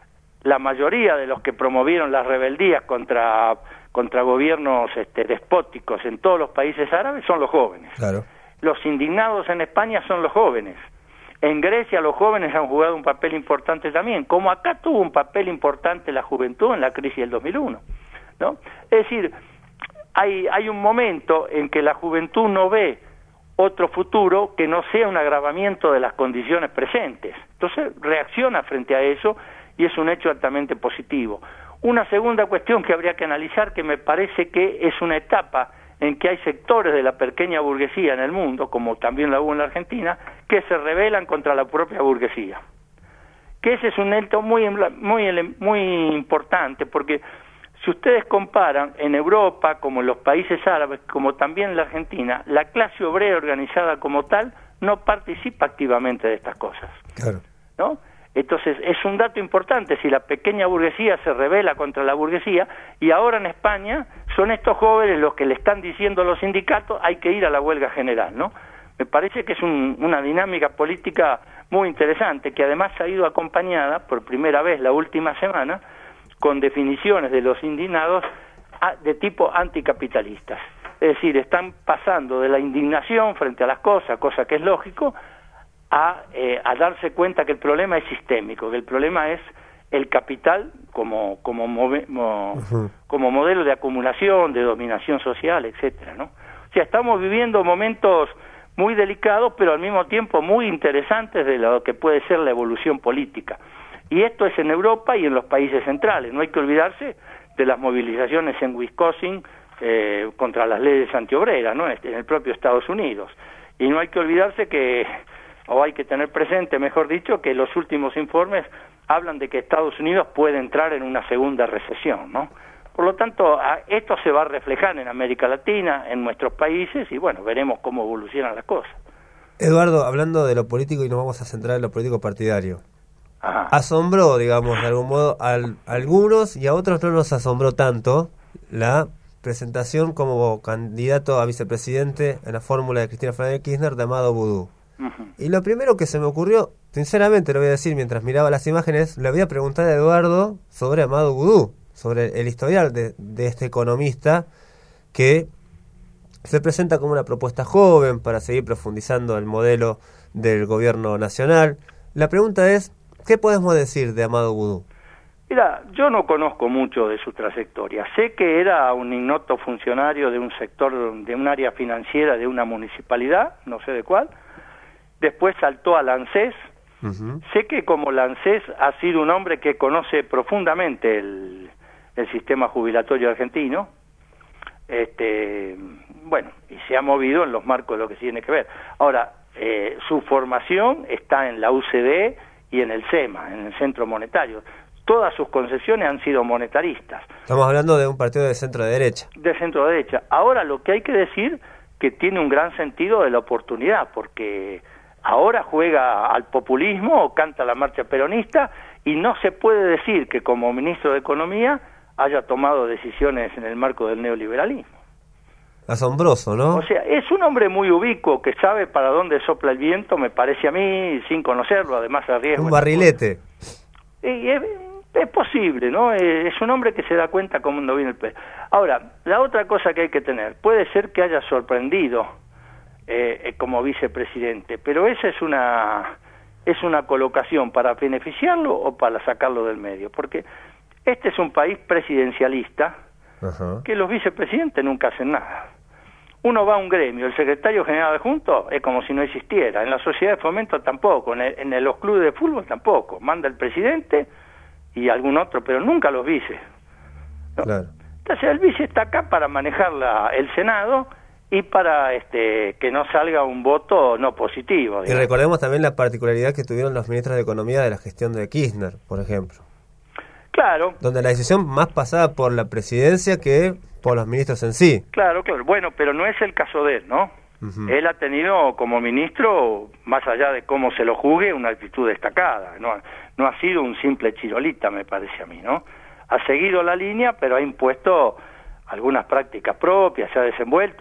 la mayoría de los que promovieron las rebeldías contra, contra gobiernos este, despóticos en todos los países árabes son los jóvenes. Claro. Los indignados en España son los jóvenes. En Grecia los jóvenes han jugado un papel importante también, como acá tuvo un papel importante la juventud en la crisis del dos mil uno, ¿no? Es decir, hay, hay un momento en que la juventud no ve otro futuro que no sea un agravamiento de las condiciones presentes. Entonces reacciona frente a eso y es un hecho altamente positivo. Una segunda cuestión que habría que analizar, que me parece que es una etapa en que hay sectores de la pequeña burguesía en el mundo, como también la hubo en la Argentina, que se rebelan contra la propia burguesía. Que ese es un hecho muy, muy, muy importante, porque si ustedes comparan en Europa, como en los países árabes, como también en la Argentina, la clase obrera organizada como tal no participa activamente de estas cosas. Claro. ¿No? Entonces, es un dato importante, si la pequeña burguesía se rebela contra la burguesía, y ahora en España son estos jóvenes los que le están diciendo a los sindicatos hay que ir a la huelga general, ¿no? Me parece que es un, una dinámica política muy interesante, que además ha ido acompañada, por primera vez la última semana, con definiciones de los indignados a, de tipo anticapitalistas. Es decir, están pasando de la indignación frente a las cosas, cosa que es lógico, A, eh, a darse cuenta que el problema es sistémico, que el problema es el capital como como, move, mo, uh-huh. como modelo de acumulación, de dominación social, etcétera, ¿no? O sea, estamos viviendo momentos muy delicados, pero al mismo tiempo muy interesantes de lo que puede ser la evolución política. Y esto es en Europa y en los países centrales. No hay que olvidarse de las movilizaciones en Wisconsin eh, contra las leyes antiobreras, ¿no? En el propio Estados Unidos. Y no hay que olvidarse que o hay que tener presente, mejor dicho, que los últimos informes hablan de que Estados Unidos puede entrar en una segunda recesión, ¿no? Por lo tanto, a, esto se va a reflejar en América Latina, en nuestros países, y bueno, veremos cómo evolucionan las cosas. Eduardo, hablando de lo político, y nos vamos a centrar en lo político partidario. Ajá. Asombró, digamos, de algún modo, a algunos, y a otros no nos asombró tanto, la presentación como candidato a vicepresidente en la fórmula de Cristina Fernández de Kirchner de Amado Boudou. Uh-huh. Y lo primero que se me ocurrió, sinceramente lo voy a decir mientras miraba las imágenes, le voy a preguntar a Eduardo sobre Amado Boudou, sobre el historial de, de este economista que se presenta como una propuesta joven para seguir profundizando el modelo del gobierno nacional. La pregunta es, ¿qué podemos decir de Amado Boudou? Mira, yo no conozco mucho de su trayectoria. Sé que era un ignoto funcionario de un sector, de un área financiera de una municipalidad, no sé de cuál. Después saltó al ANSES. Uh-huh. Sé que como ANSES ha sido un hombre que conoce profundamente el, el sistema jubilatorio argentino. Este, bueno, y se ha movido en los marcos de lo que tiene que ver. Ahora, eh, su formación está en la U C D y en el SEMA, en el Centro Monetario. Todas sus concesiones han sido monetaristas. Estamos hablando de un partido de centro-derecha. De centro-derecha. Ahora, lo que hay que decir que tiene un gran sentido de la oportunidad, porque ahora juega al populismo o canta la marcha peronista, y no se puede decir que como ministro de Economía haya tomado decisiones en el marco del neoliberalismo. Asombroso, ¿no? O sea, es un hombre muy ubicuo que sabe para dónde sopla el viento, me parece a mí, sin conocerlo, además a riesgo. Un barrilete. Y es, es posible, ¿no? Es un hombre que se da cuenta cómo no viene el pez. Ahora, la otra cosa que hay que tener, puede ser que haya sorprendido eh, como vicepresidente, pero esa es una es una colocación para beneficiarlo o para sacarlo del medio, porque este es un país presidencialista. Ajá. Que los vicepresidentes nunca hacen nada. Uno va a un gremio, el secretario general adjunto es como si no existiera, en la sociedad de fomento tampoco, en, el, en los clubes de fútbol tampoco, manda el presidente y algún otro, pero nunca los vices, ¿no? Claro. Entonces el vice está acá para manejar la, el Senado y para este que no salga un voto no positivo, digamos. Y recordemos también la particularidad que tuvieron los ministros de Economía de la gestión de Kirchner, por ejemplo. Claro. Donde la decisión más pasada por la presidencia que por los ministros en sí. Claro, claro. Bueno, pero no es el caso de él, ¿no? Uh-huh. Él ha tenido como ministro, más allá de cómo se lo juzgue, una actitud destacada. No, no ha sido un simple chirolita, me parece a mí, ¿no? Ha seguido la línea, pero ha impuesto algunas prácticas propias, se ha desenvuelto.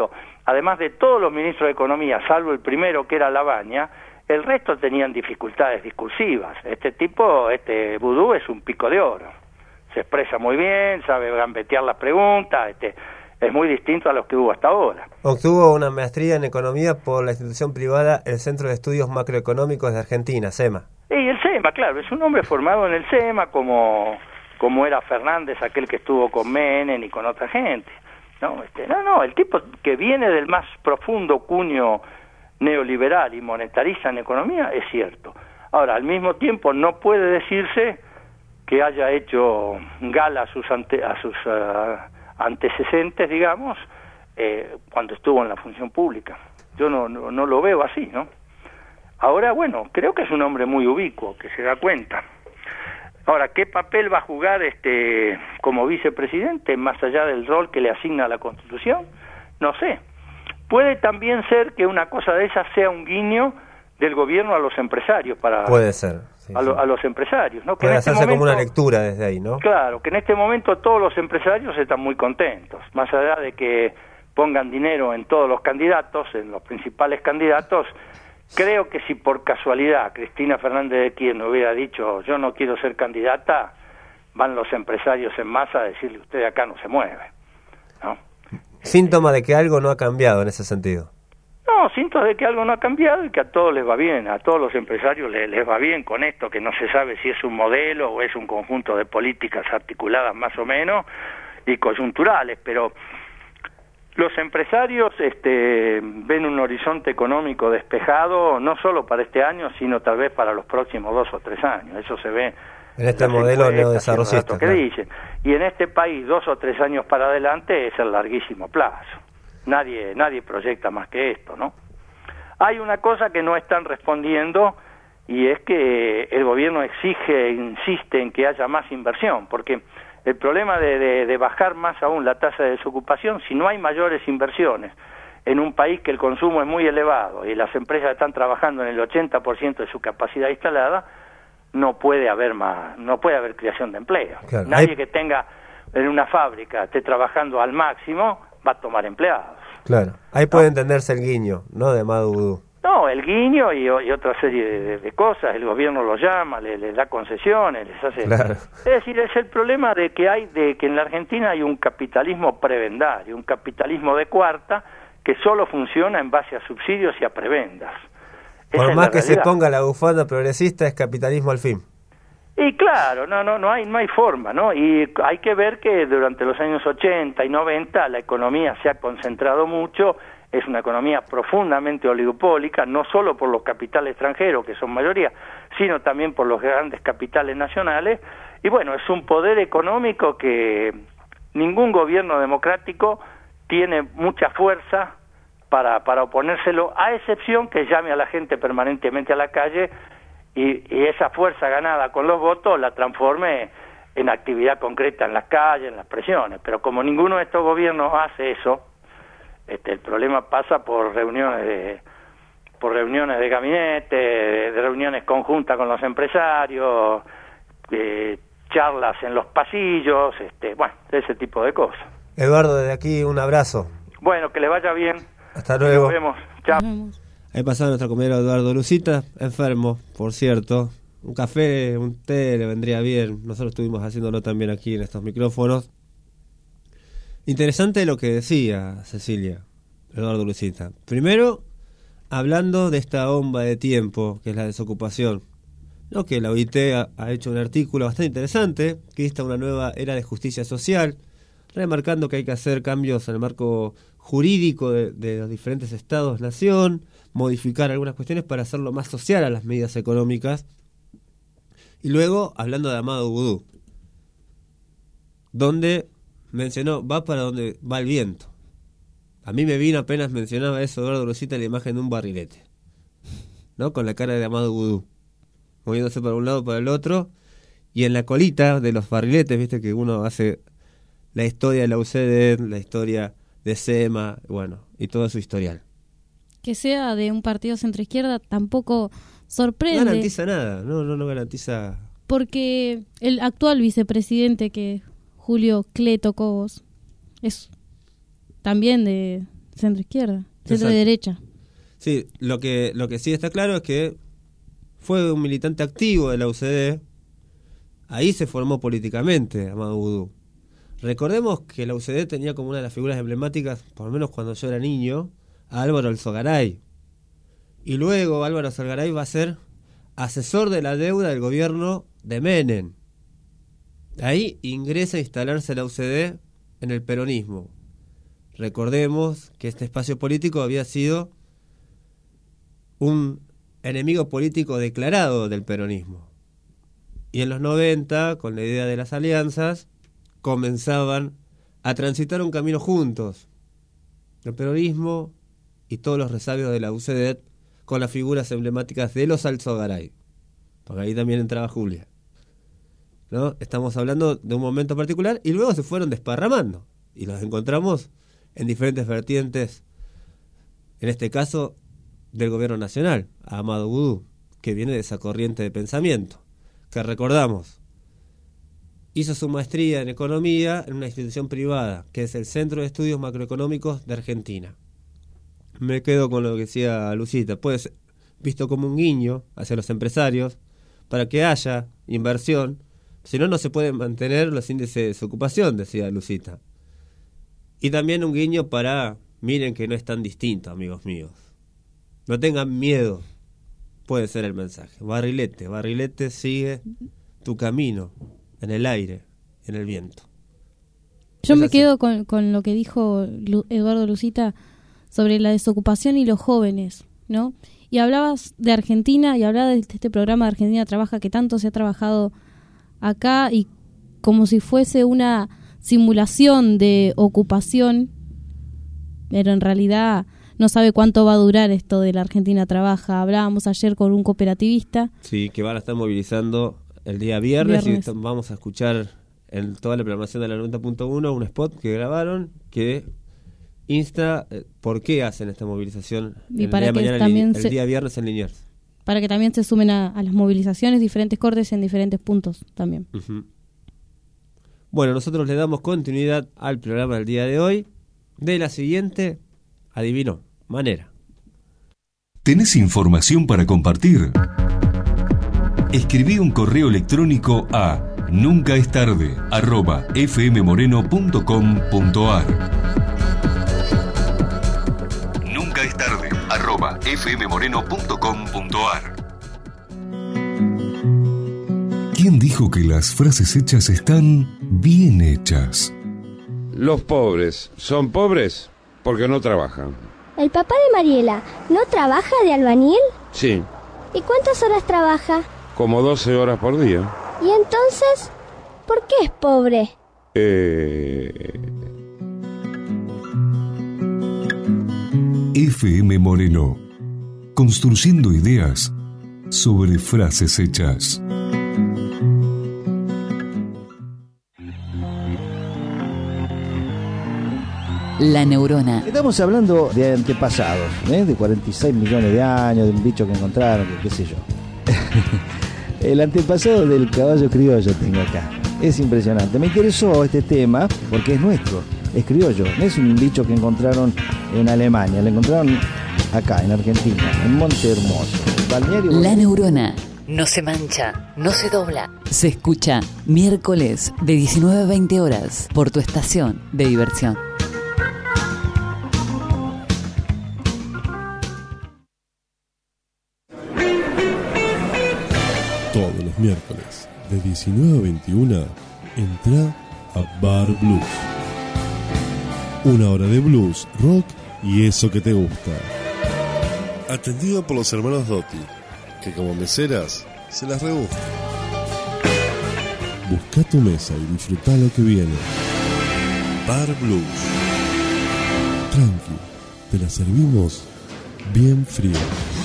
además de todos los ministros de Economía, salvo el primero que era Labaña, el resto tenían dificultades discursivas. Este tipo, este Vudú, es un pico de oro. Se expresa muy bien, sabe gambetear las preguntas, este, es muy distinto a los que hubo hasta ahora. Obtuvo una maestría en Economía por la institución privada el Centro de Estudios Macroeconómicos de Argentina, SEMA. Y el SEMA, claro, es un hombre formado en el SEMA, como, como era Fernández, aquel que estuvo con Menem y con otra gente. No, este, no, no, el tipo que viene del más profundo cuño neoliberal y monetarista en economía, es cierto. Ahora, al mismo tiempo, no puede decirse que haya hecho gala a sus, ante, a sus uh, antecedentes, digamos, eh, cuando estuvo en la función pública. Yo no, no, no lo veo así, ¿no? Ahora, bueno, creo que es un hombre muy ubicuo, que se da cuenta. Ahora, ¿qué papel va a jugar este como vicepresidente, más allá del rol que le asigna la Constitución? No sé. Puede también ser que una cosa de esas sea un guiño del gobierno a los empresarios. para Puede ser. Sí, a, lo, sí. a los empresarios, ¿no? Que Puede en este hacerse momento, como una lectura desde ahí, ¿no? Claro, que en este momento todos los empresarios están muy contentos, más allá de que pongan dinero en todos los candidatos, en los principales candidatos. Creo que si por casualidad Cristina Fernández de Kirchner hubiera dicho yo no quiero ser candidata, van los empresarios en masa a decirle usted de acá no se mueve, ¿no? Síntoma de que algo no ha cambiado en ese sentido. No, síntomas de que algo no ha cambiado y que a todos les va bien, a todos los empresarios les, les va bien con esto, que no se sabe si es un modelo o es un conjunto de políticas articuladas más o menos y coyunturales, pero los empresarios este, ven un horizonte económico despejado no solo para este año, sino tal vez para los próximos dos o tres años. Eso se ve en este modelo neodesarrollista. Que dicen. Y en este país, dos o tres años para adelante es el larguísimo plazo. Nadie, nadie proyecta más que esto, ¿no? Hay una cosa que no están respondiendo y es que el gobierno exige e insiste en que haya más inversión, porque el problema de, de, de bajar más aún la tasa de desocupación, si no hay mayores inversiones en un país que el consumo es muy elevado y las empresas están trabajando en el ochenta por ciento de su capacidad instalada, no puede haber más, no puede haber creación de empleo. Claro, Nadie hay... que tenga en una fábrica, esté trabajando al máximo, va a tomar empleados. Claro, ahí puede ¿no? entenderse el guiño, ¿no? De Amado Vudú. No, el guiño y, y otra serie de, de cosas, el gobierno los llama, les, les da concesiones, les hace... Claro. Es decir, es el problema de que hay, de que en la Argentina hay un capitalismo prebendario, un capitalismo de cuarta que solo funciona en base a subsidios y a prebendas. Por Esa más que realidad. Se ponga la bufanda progresista, es capitalismo al fin. Y claro, no, no, no hay, no hay forma, ¿no? Y hay que ver que durante los años ochenta y noventa la economía se ha concentrado mucho. Es una economía profundamente oligopólica, no solo por los capitales extranjeros, que son mayoría, sino también por los grandes capitales nacionales. Y bueno, es un poder económico que ningún gobierno democrático tiene mucha fuerza para, para oponérselo, a excepción que llame a la gente permanentemente a la calle y, y esa fuerza ganada con los votos la transforme en actividad concreta en las calles, en las presiones. Pero como ninguno de estos gobiernos hace eso, Este, el problema pasa por reuniones de por reuniones de gabinete, de, de reuniones conjuntas con los empresarios, eh, charlas en los pasillos, este, bueno, ese tipo de cosas. Eduardo, desde aquí un abrazo. Bueno, que le vaya bien. Hasta luego. Nos vemos. Chao. Ahí pasaba nuestro compañero Eduardo Lucita, enfermo, por cierto. Un café, un té le vendría bien. Nosotros estuvimos haciéndolo también aquí en estos micrófonos. Interesante lo que decía Cecilia, Eduardo Lucita. Primero, hablando de esta bomba de tiempo, que es la desocupación, ¿no? Que la O I T ha, ha hecho un artículo bastante interesante, que insta una nueva era de justicia social, remarcando que hay que hacer cambios en el marco jurídico de, de los diferentes estados-nación, modificar algunas cuestiones para hacerlo más social a las medidas económicas. Y luego, hablando de Amado Vudú, donde mencionó, va para donde va el viento. A mí me vino apenas mencionaba eso Eduardo Lucita la imagen de un barrilete, ¿no? Con la cara de Amado Vudú, moviéndose para un lado para el otro, y en la colita de los barriletes, viste que uno hace la historia de la U C D, la historia de SEMA, bueno, y todo su historial. Que sea de un partido centroizquierda tampoco sorprende. No garantiza nada, no, no, no garantiza. Porque el actual vicepresidente, que Julio Cleto Cobos, es también de Centro izquierda, centro de derecha. Sí, lo que, lo que sí está claro es que fue un militante activo de la U C D. Ahí se formó políticamente Amado Vudú. Recordemos que la U C D tenía como una de las figuras emblemáticas, por lo menos cuando yo era niño, a Álvaro Alzogaray. Y luego Álvaro Alzogaray va a ser asesor de la deuda del gobierno de Menem. Ahí ingresa a instalarse la U C D en el peronismo. Recordemos que este espacio político había sido un enemigo político declarado del peronismo. Y en los noventa, con la idea de las alianzas, comenzaban a transitar un camino juntos. El peronismo y todos los resabios de la U C D con las figuras emblemáticas de los Alzogaray. Porque ahí también entraba Julia, ¿no? Estamos hablando de un momento particular y luego se fueron desparramando. Y los encontramos en diferentes vertientes, en este caso del gobierno nacional, a Amado Vudú, que viene de esa corriente de pensamiento, que recordamos, hizo su maestría en economía en una institución privada, que es el Centro de Estudios Macroeconómicos de Argentina. Me quedo con lo que decía Lucita, puede ser visto como un guiño hacia los empresarios, para que haya inversión, si no, no se pueden mantener los índices de desocupación, decía Lucita. Y también un guiño para, miren que no es tan distinto, amigos míos. No tengan miedo, puede ser el mensaje. Barrilete, barrilete, sigue tu camino, en el aire, en el viento. Yo es me así. quedo con, con lo que dijo Lu- Eduardo Lucita sobre la desocupación y los jóvenes, ¿no? Y hablabas de Argentina y hablabas de este programa de Argentina Trabaja, que tanto se ha trabajado acá, y como si fuese una simulación de ocupación, pero en realidad no sabe cuánto va a durar esto de la Argentina Trabaja. Hablábamos ayer con un cooperativista. Sí, que van a estar movilizando el día viernes, Viernes. y t- vamos a escuchar en toda la programación de la noventa punto uno un spot que grabaron que insta eh, por qué hacen esta movilización Y el, para día, que mañana en también Lini- el se- día viernes en Liniers. Para que también se sumen a, a las movilizaciones, diferentes cortes en diferentes puntos también. Ujú. Bueno, nosotros le damos continuidad al programa del día de hoy de la siguiente, adivino, manera. ¿Tenés información para compartir? Escribí un correo electrónico a nunca es tarde arroba fmmoreno punto com punto ar. Nunca es tarde arroba fmmoreno punto com punto ar. ¿Quién dijo que las frases hechas están bien hechas? Los pobres son pobres porque no trabajan. ¿El papá de Mariela no trabaja de albañil? Sí, ¿Y cuántas horas trabaja? como doce horas por día. ¿Y entonces por qué es pobre? Eh... F M Moreno, construyendo ideas sobre frases hechas. La neurona. Estamos hablando de antepasados, ¿eh? De cuarenta y seis millones de años, de un bicho que encontraron, que qué sé yo. El antepasado del caballo criollo tengo acá. Es impresionante. Me interesó este tema porque es nuestro, es criollo. No es un bicho que encontraron en Alemania, lo encontraron acá, en Argentina, en Monte Hermoso. Balneario. La neurona. No se mancha, no se dobla. Se escucha miércoles de diecinueve a veinte horas por tu estación de diversión. Todos los miércoles, de diecinueve a veintiuna, entra a Bar Blues. Una hora de blues, rock y eso que te gusta. Atendido por los hermanos Dotti, que como meseras se las rebuscan. Busca tu mesa y disfruta lo que viene. Bar Blues. Tranqui, te la servimos bien fría.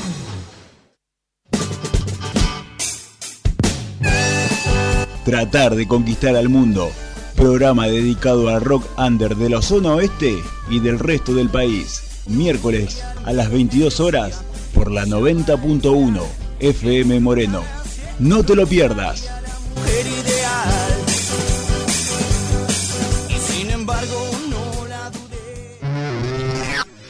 Tratar de conquistar al mundo. Programa dedicado al rock under de la zona oeste y del resto del país. Miércoles a las veintidós horas por la noventa punto uno F M Moreno. No te lo pierdas. Mujer ideal. Y sin embargo no la dudé.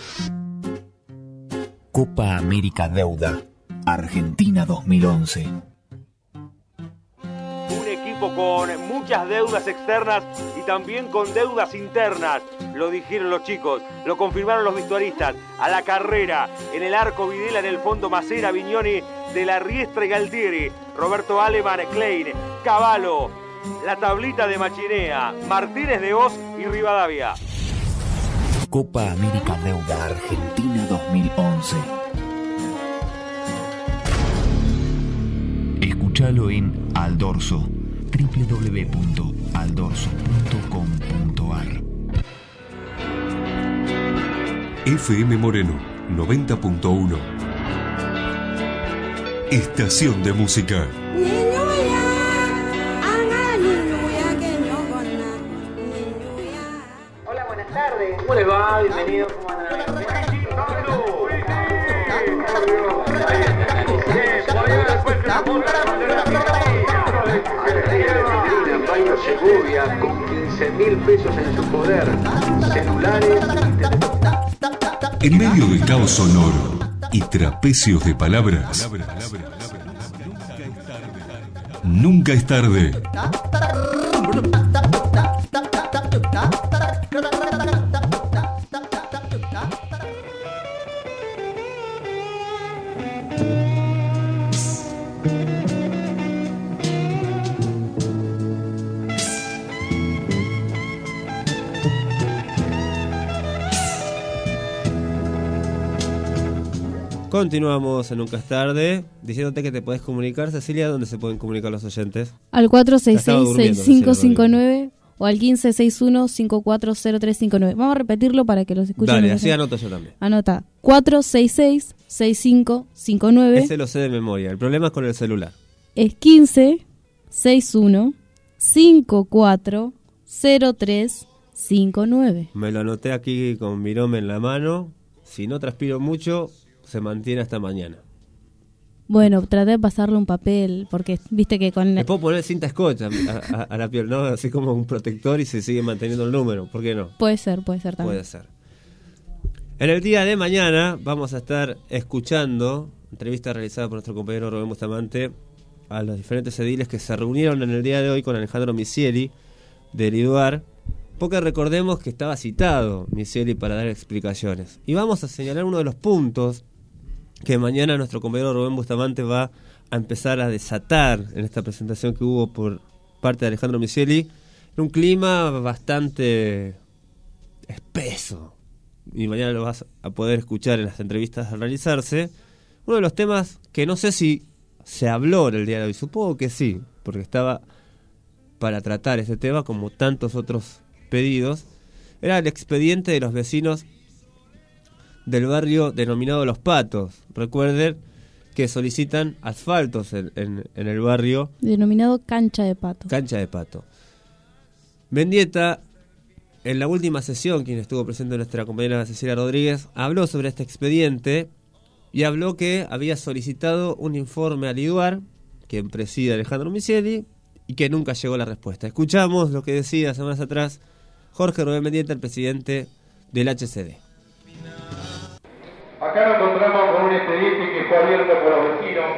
Copa América Deuda, Argentina dos mil once. Un equipo con muchas deudas externas y también con deudas internas. Lo dijeron los chicos, lo confirmaron los vestuaristas. A la carrera, en el arco Videla, en el fondo Macera, Vignoni, De la Riestra y Galtieri, Roberto Aleman, Klein, Cavallo, la tablita de Machinea, Martínez de Oz y Rivadavia. Copa América Deuda Argentina dos mil once. Escúchalo en Aldorso, doble u doble u doble u punto aldorso punto com punto a r. F M Moreno noventa punto uno. Estación de música. Hola, buenas tardes. ¿Cómo les va? Bienvenidos. ¿Cómo andan? Argentina, Segovia, con quince mil pesos en su poder, celulares. En medio del caos sonoro y trapecios de palabras, nunca es tarde. Continuamos en Nunca es tarde, diciéndote que te podés comunicar, Cecilia, ¿dónde se pueden comunicar los oyentes? Al cuatro seis seis, seis cinco cinco nueve o al quince sesenta y uno, cincuenta y cuatro cero tres cincuenta y nueve. Vamos a repetirlo para que los escuchen. Dale, así anoto yo también. Anota, cuatro seis seis, seis cinco cinco nueve. Ese lo sé de memoria, el problema es con el celular. Es quince sesenta y uno, cincuenta y cuatro cero tres cincuenta y nueve. Me lo anoté aquí con mi nombre en la mano. Si no transpiro mucho, se mantiene hasta mañana. Bueno, traté de pasarle un papel, porque viste que con... Le puedo poner cinta scotch a, a, a la piel, ¿no? Así como un protector y se sigue manteniendo el número. ¿Por qué no? Puede ser, puede ser también. Puede ser. En el día de mañana vamos a estar escuchando entrevista realizada por nuestro compañero Rubén Bustamante a los diferentes ediles que se reunieron en el día de hoy con Alejandro Misieli de Liduar, porque recordemos que estaba citado Misieli para dar explicaciones. Y vamos a señalar uno de los puntos que mañana nuestro compañero Rubén Bustamante va a empezar a desatar en esta presentación que hubo por parte de Alejandro Misieli, en un clima bastante espeso. Y mañana lo vas a poder escuchar en las entrevistas a realizarse. Uno de los temas que no sé si se habló en el día de hoy, supongo que sí, porque estaba para tratar este tema como tantos otros pedidos, era el expediente de los vecinos del barrio denominado Los Patos. Recuerden que solicitan asfaltos en, en, en el barrio denominado Cancha de Pato. Cancha de Pato. Mendieta, en la última sesión, quien estuvo presente, nuestra compañera Cecilia Rodríguez, habló sobre este expediente y habló que había solicitado un informe al Liduar, quien preside Alejandro Misieli, y que nunca llegó la respuesta. Escuchamos lo que decía semanas atrás Jorge Rubén Mendieta, el presidente del H C D. Acá nos encontramos con un expediente que fue abierto por los vecinos,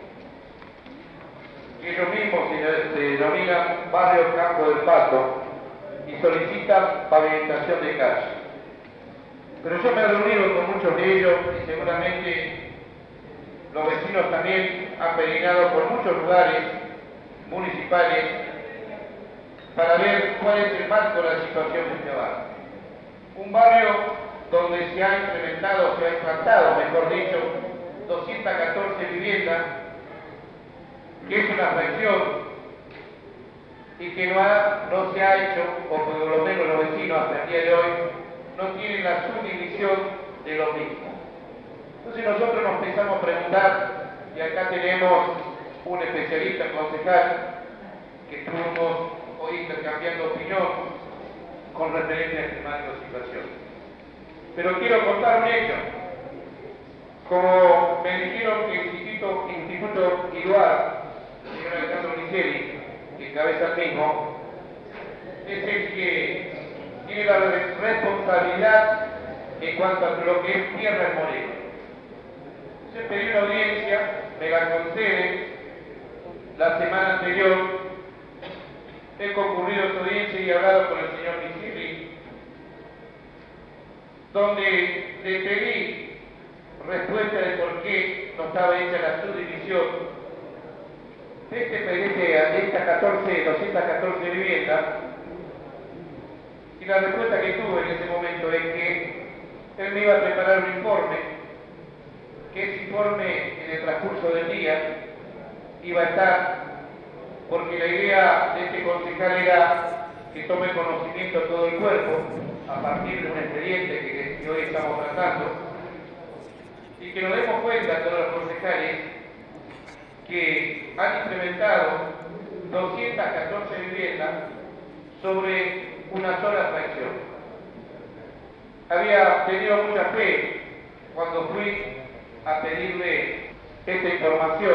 que ellos mismos se denominan Barrio Campo del Pato y solicitan pavimentación de calle. Pero yo me he reunido con muchos de ellos y seguramente los vecinos también han peregrinado por muchos lugares municipales para ver cuál es el marco de la situación de este barrio. Un barrio donde se ha implementado, se ha implantado, mejor dicho, doscientas catorce viviendas, que es una fracción y que no, ha, no se ha hecho, o por lo menos los vecinos hasta el día de hoy, no tienen la subdivisión de lo mismo. Entonces nosotros nos empezamos a preguntar, y acá tenemos un especialista concejal, que estuvimos hoy intercambiando opinión con referencia a este marco de situación. Pero quiero contar un hecho. Como me dijeron que el Instituto, Instituto Liduar, el señor Alejandro Misieli, que encabeza el mismo, es el que tiene la responsabilidad en cuanto a lo que es tierra en Moreno. Se pedí una audiencia, me la concede la semana anterior. He concurrido a esta audiencia y he hablado con el señor Misiri, donde le pedí respuesta de por qué no estaba hecha la subdivisión de este P D T de estas catorce, doscientas catorce viviendas. Y la respuesta que tuve en ese momento es que él me iba a preparar un informe, que ese informe en el transcurso del día iba a estar, porque la idea de este concejal era que tome conocimiento todo el cuerpo a partir de un expediente que, que hoy estamos tratando, y que nos demos cuenta todos los concejales que han implementado doscientas catorce viviendas sobre una sola fracción. Había tenido mucha fe cuando fui a pedirle esta información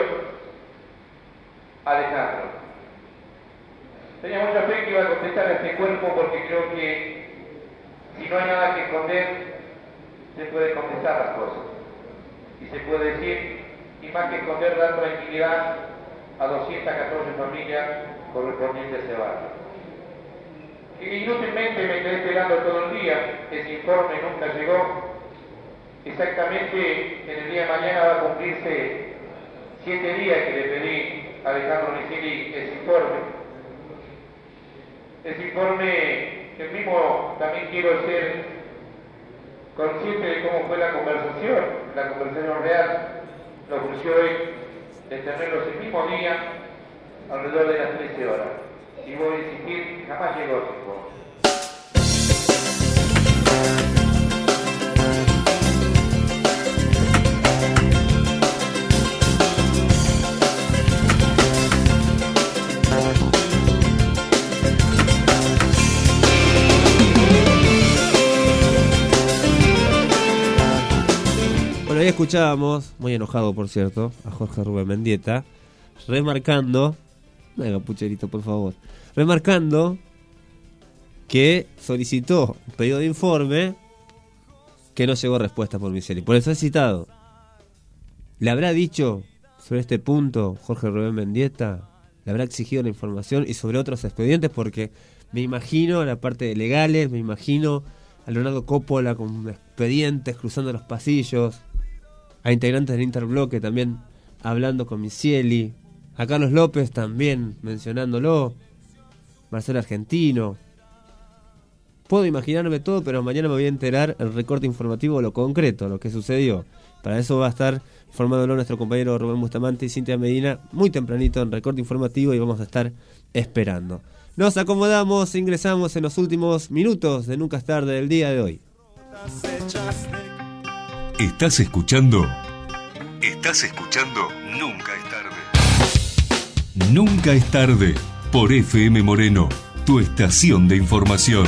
a Alejandro. Tenía mucha fe que iba a contestar a este cuerpo, porque creo que si no hay nada que esconder, se puede contestar las cosas. Y se puede decir, y más que esconder, dar tranquilidad a doscientas catorce familias correspondientes a ese barrio. Y inútilmente me quedé esperando todo el día, ese informe nunca llegó. Exactamente en el día de mañana va a cumplirse siete días que le pedí a Alejandro Misiri ese informe. Ese informe, el mismo también quiero ser consciente de cómo fue la conversación, la conversación real. Lo ofreció hoy de tenerlos el mismo día, alrededor de las trece horas. Y voy a insistir, jamás llegó ese informe. Bueno, ahí escuchábamos, muy enojado por cierto, a Jorge Rubén Mendieta, remarcando, no haga pucherito por favor, remarcando que solicitó un pedido de informe que no llegó respuesta por Misiri. Por eso he citado. ¿Le habrá dicho sobre este punto Jorge Rubén Mendieta? ¿Le habrá exigido la información y sobre otros expedientes? Porque me imagino a la parte de legales, me imagino a Leonardo Coppola con expedientes cruzando los pasillos, a integrantes del Interbloque también hablando con Misieli, a Carlos López también mencionándolo, Marcelo Argentino. Puedo imaginarme todo, pero mañana me voy a enterar el recorte informativo, lo concreto, lo que sucedió. Para eso va a estar informándolo nuestro compañero Rubén Bustamante y Cintia Medina muy tempranito en recorte informativo, y vamos a estar esperando. Nos acomodamos, ingresamos en los últimos minutos de Nunca es Tarde del día de hoy. Estás escuchando. Estás escuchando Nunca es Tarde. Nunca es Tarde por F M Moreno, tu estación de información.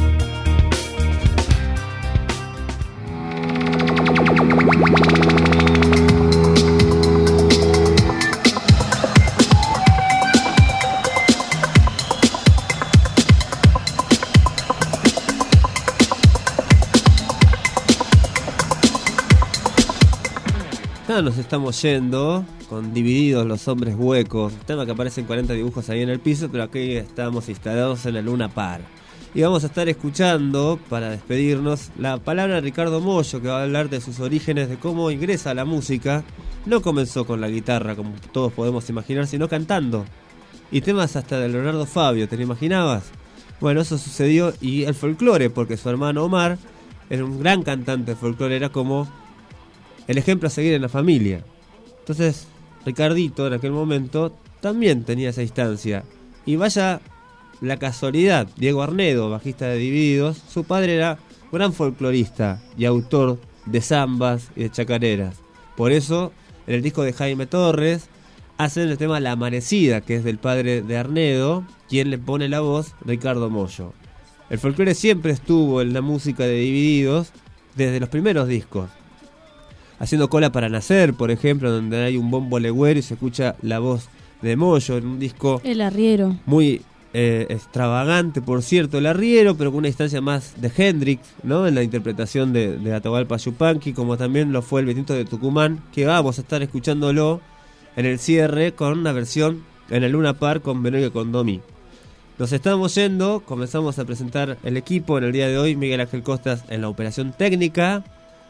Nos estamos yendo con Divididos los Hombres Huecos, tema que aparece en cuarenta dibujos ahí en el piso, pero aquí estamos instalados en la Luna Par. Y vamos a estar escuchando, para despedirnos, la palabra de Ricardo Mollo, que va a hablar de sus orígenes, de cómo ingresa a la música. No comenzó con la guitarra, como todos podemos imaginar, sino cantando. Y temas hasta de Leonardo Fabio, ¿te lo imaginabas? Bueno, eso sucedió, y el folclore, porque su hermano Omar era un gran cantante de folclore, era como el ejemplo a seguir en la familia. Entonces, Ricardito en aquel momento también tenía esa instancia. Y vaya la casualidad, Diego Arnedo, bajista de Divididos, su padre era gran folclorista y autor de zambas y de chacareras. Por eso, en el disco de Jaime Torres, hacen el tema La Amanecida, que es del padre de Arnedo, quien le pone la voz, Ricardo Mollo. El folclore siempre estuvo en la música de Divididos desde los primeros discos. Haciendo Cola para Nacer, por ejemplo, donde hay un bombo legüero y se escucha la voz de Mollo en un disco El Arriero, muy eh, extravagante, por cierto, el arriero, pero con una instancia más de Hendrix, ¿no? En la interpretación de, de Atahualpa Yupanqui, como también lo fue el Viento de Tucumán, que vamos a estar escuchándolo en el cierre con una versión en el Luna Park con Benoît Condomí. Nos estamos yendo, comenzamos a presentar el equipo en el día de hoy. Miguel Ángel Costas en la operación técnica.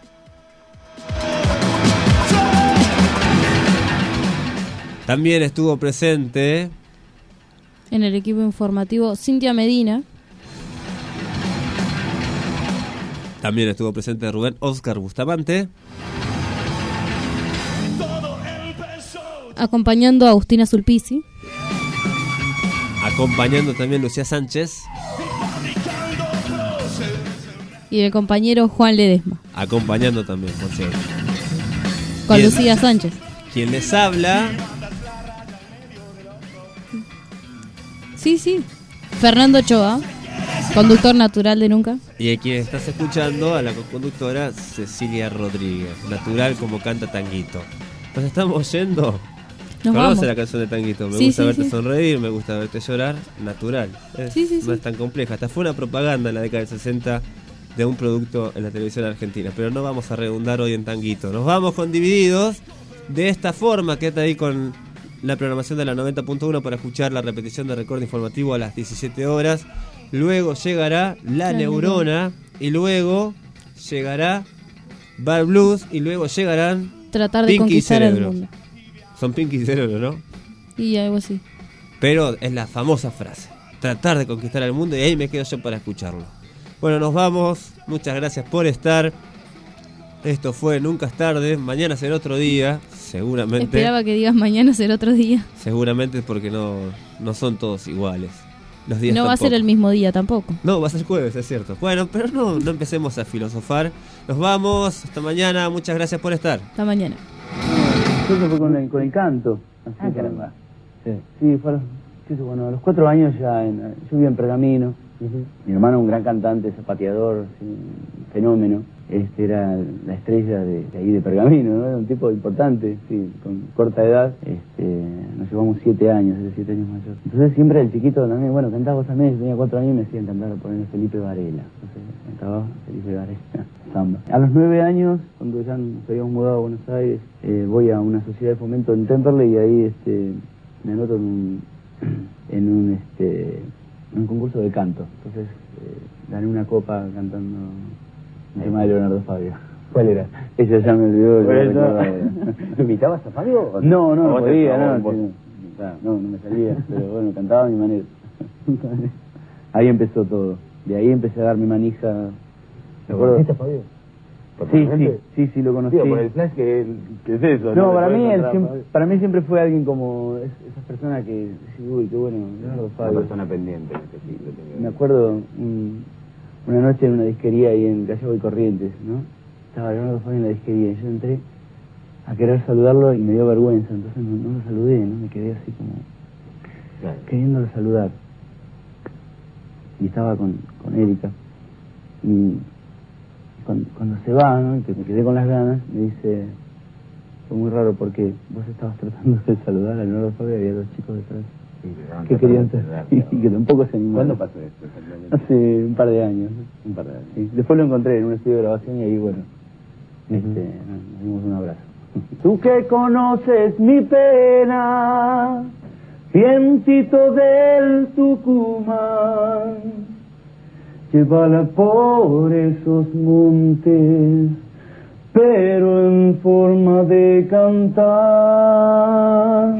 También estuvo presente en el equipo informativo Cintia Medina. También estuvo presente Rubén Oscar Bustamante. Acompañando a Agustina Sulpici. Acompañando también Lucía Sánchez. Y el compañero Juan Ledesma. Acompañando también, por cierto. Con Lucía Sánchez. Quien les habla. Sí, sí. Fernando Ochoa, conductor natural de Nunca. Y a quien estás escuchando, a la conductora Cecilia Rodríguez, natural como canta Tanguito. Nos estamos yendo. Nos Conoce vamos. la canción de Tanguito. Me Sí, gusta sí, verte sí. sonreír, me gusta verte llorar. Natural. Es- Sí, sí, no sí. es tan compleja. Hasta fue una propaganda en la década del sesenta de un producto en la televisión argentina. Pero no vamos a redundar hoy en Tanguito. Nos vamos con Divididos. De esta forma, quédate ahí con la programación de la noventa punto uno para escuchar la repetición de Recuerdo Informativo a las diecisiete horas. Luego llegará La, La Neurona. Y luego llegará Bar Blues. Y luego llegarán Tratar de Pinky y conquistar el Cerebro. mundo. Son Pinky y Cerebro, ¿no? Y algo así. Pero es la famosa frase. Tratar de conquistar el mundo, y ahí me quedo yo para escucharlo. Bueno, nos vamos. Muchas gracias por estar. Esto fue Nunca es tarde. Mañana será otro día. Seguramente. Esperaba que digas mañana será otro día. Seguramente porque no, no son todos iguales. Los días No va a tampoco. ser el mismo día tampoco. No, va a ser jueves, es cierto. Bueno, pero no, no empecemos a filosofar. Nos vamos. Hasta mañana. Muchas gracias por estar. Hasta mañana. Eso fue con el, con el canto. Así Ah, que- caramba. Sí, sí, fue a los, qué sé, bueno, a los cuatro años ya, en, yo vivía en Pergamino. Mi hermano, un gran cantante, zapateador, sí, un fenómeno. Este era la estrella de, de ahí de Pergamino, ¿no? Era un tipo importante, sí, con corta edad. Este, nos llevamos siete años, él es siete años mayor. Entonces siempre el chiquito también, bueno, cantaba vos también, yo tenía cuatro años y me hacían cantar, ponerle Felipe Varela. Entonces cantaba Felipe Varela, samba. A los nueve años, cuando ya nos habíamos mudado a Buenos Aires, eh, voy a una sociedad de fomento en Temperley y ahí este, me anoto en un, en un, este, en un concurso de canto. Entonces eh, gané una copa cantando un tema de Leonardo Fabio. ¿Cuál era? Ella ya me olvidó. ya ¿Cuál recuerdo era? ahora. ¿Invitabas a Fabio? o No, no, ¿O no vos te- podía, o no, vos- sí, o sea, no, no me salía, pero bueno, cantaba a mi manera. Ahí empezó todo. De ahí empecé a dar mi manija. ¿Lo ¿Me acuerdo? conociste a Fabio? Sí, sí, ¿Personalmente? sí, sí, lo conocí. Digo, por el flash que, que es eso. No, Te para puedes mí, él encontrar a siempre, Fabio. para mí siempre fue alguien como es- esa persona que, sí, uy, qué bueno, Leonardo Una Fabio. persona pendiente en este siglo. tengo que Me decir. acuerdo un- una noche en una disquería ahí en Gallego y Corrientes, ¿no? Estaba Leonardo Fabio en la disquería y yo entré a querer saludarlo y me dio vergüenza, entonces no, no lo saludé, ¿no? Me quedé así como Claro. queriéndolo saludar. Y estaba con, con Erika. Y cuando, cuando se va, ¿no? Y que me quedé con las ganas, me dice, fue muy raro porque vos estabas tratando de saludar a Leonardo Fabio y había dos chicos detrás. Sí, pero no que te querían puedes ser- enterar, y que tampoco se animaron. ¿Cuándo pasó esto exactamente? Hace un par de años. ¿no? Un par de años. Sí. Después lo encontré en un estudio de grabación y ahí, bueno, este, nos dimos un abrazo. Tú que conoces mi pena, vientito del Tucumán, llévala por esos montes, pero en forma de cantar.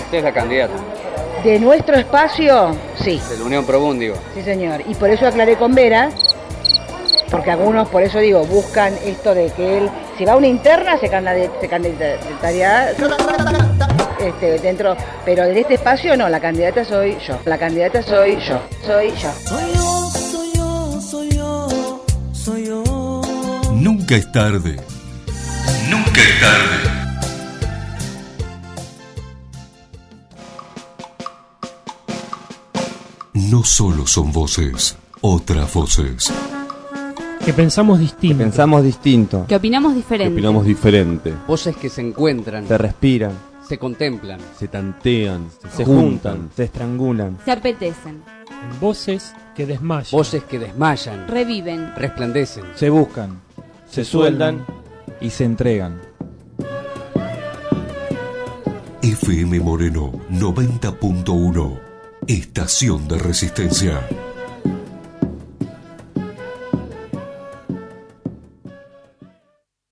Usted es la candidata. De nuestro espacio, sí. De la Unión Probúndigo. Sí, señor. Y por eso aclaré con Vera, porque algunos, por eso digo, buscan esto de que él, si va a una interna, se candidataría se candidataría, este, dentro, pero en este espacio no, la candidata soy yo. La candidata soy yo. Soy yo. Soy yo, soy yo, soy yo, soy yo. Nunca es tarde. Nunca es tarde. No solo son voces, otras voces. Que pensamos distinto. Que pensamos distinto. Que opinamos diferente. Que opinamos diferente. Voces que se encuentran. Se respiran. Se contemplan. Se tantean. Se, se juntan. juntan. Se estrangulan. Se apetecen. Voces que desmayan. Voces que desmayan. Reviven. Resplandecen. Se buscan. Se, se sueldan. Y se entregan. F M Moreno noventa punto uno. Estación de Resistencia.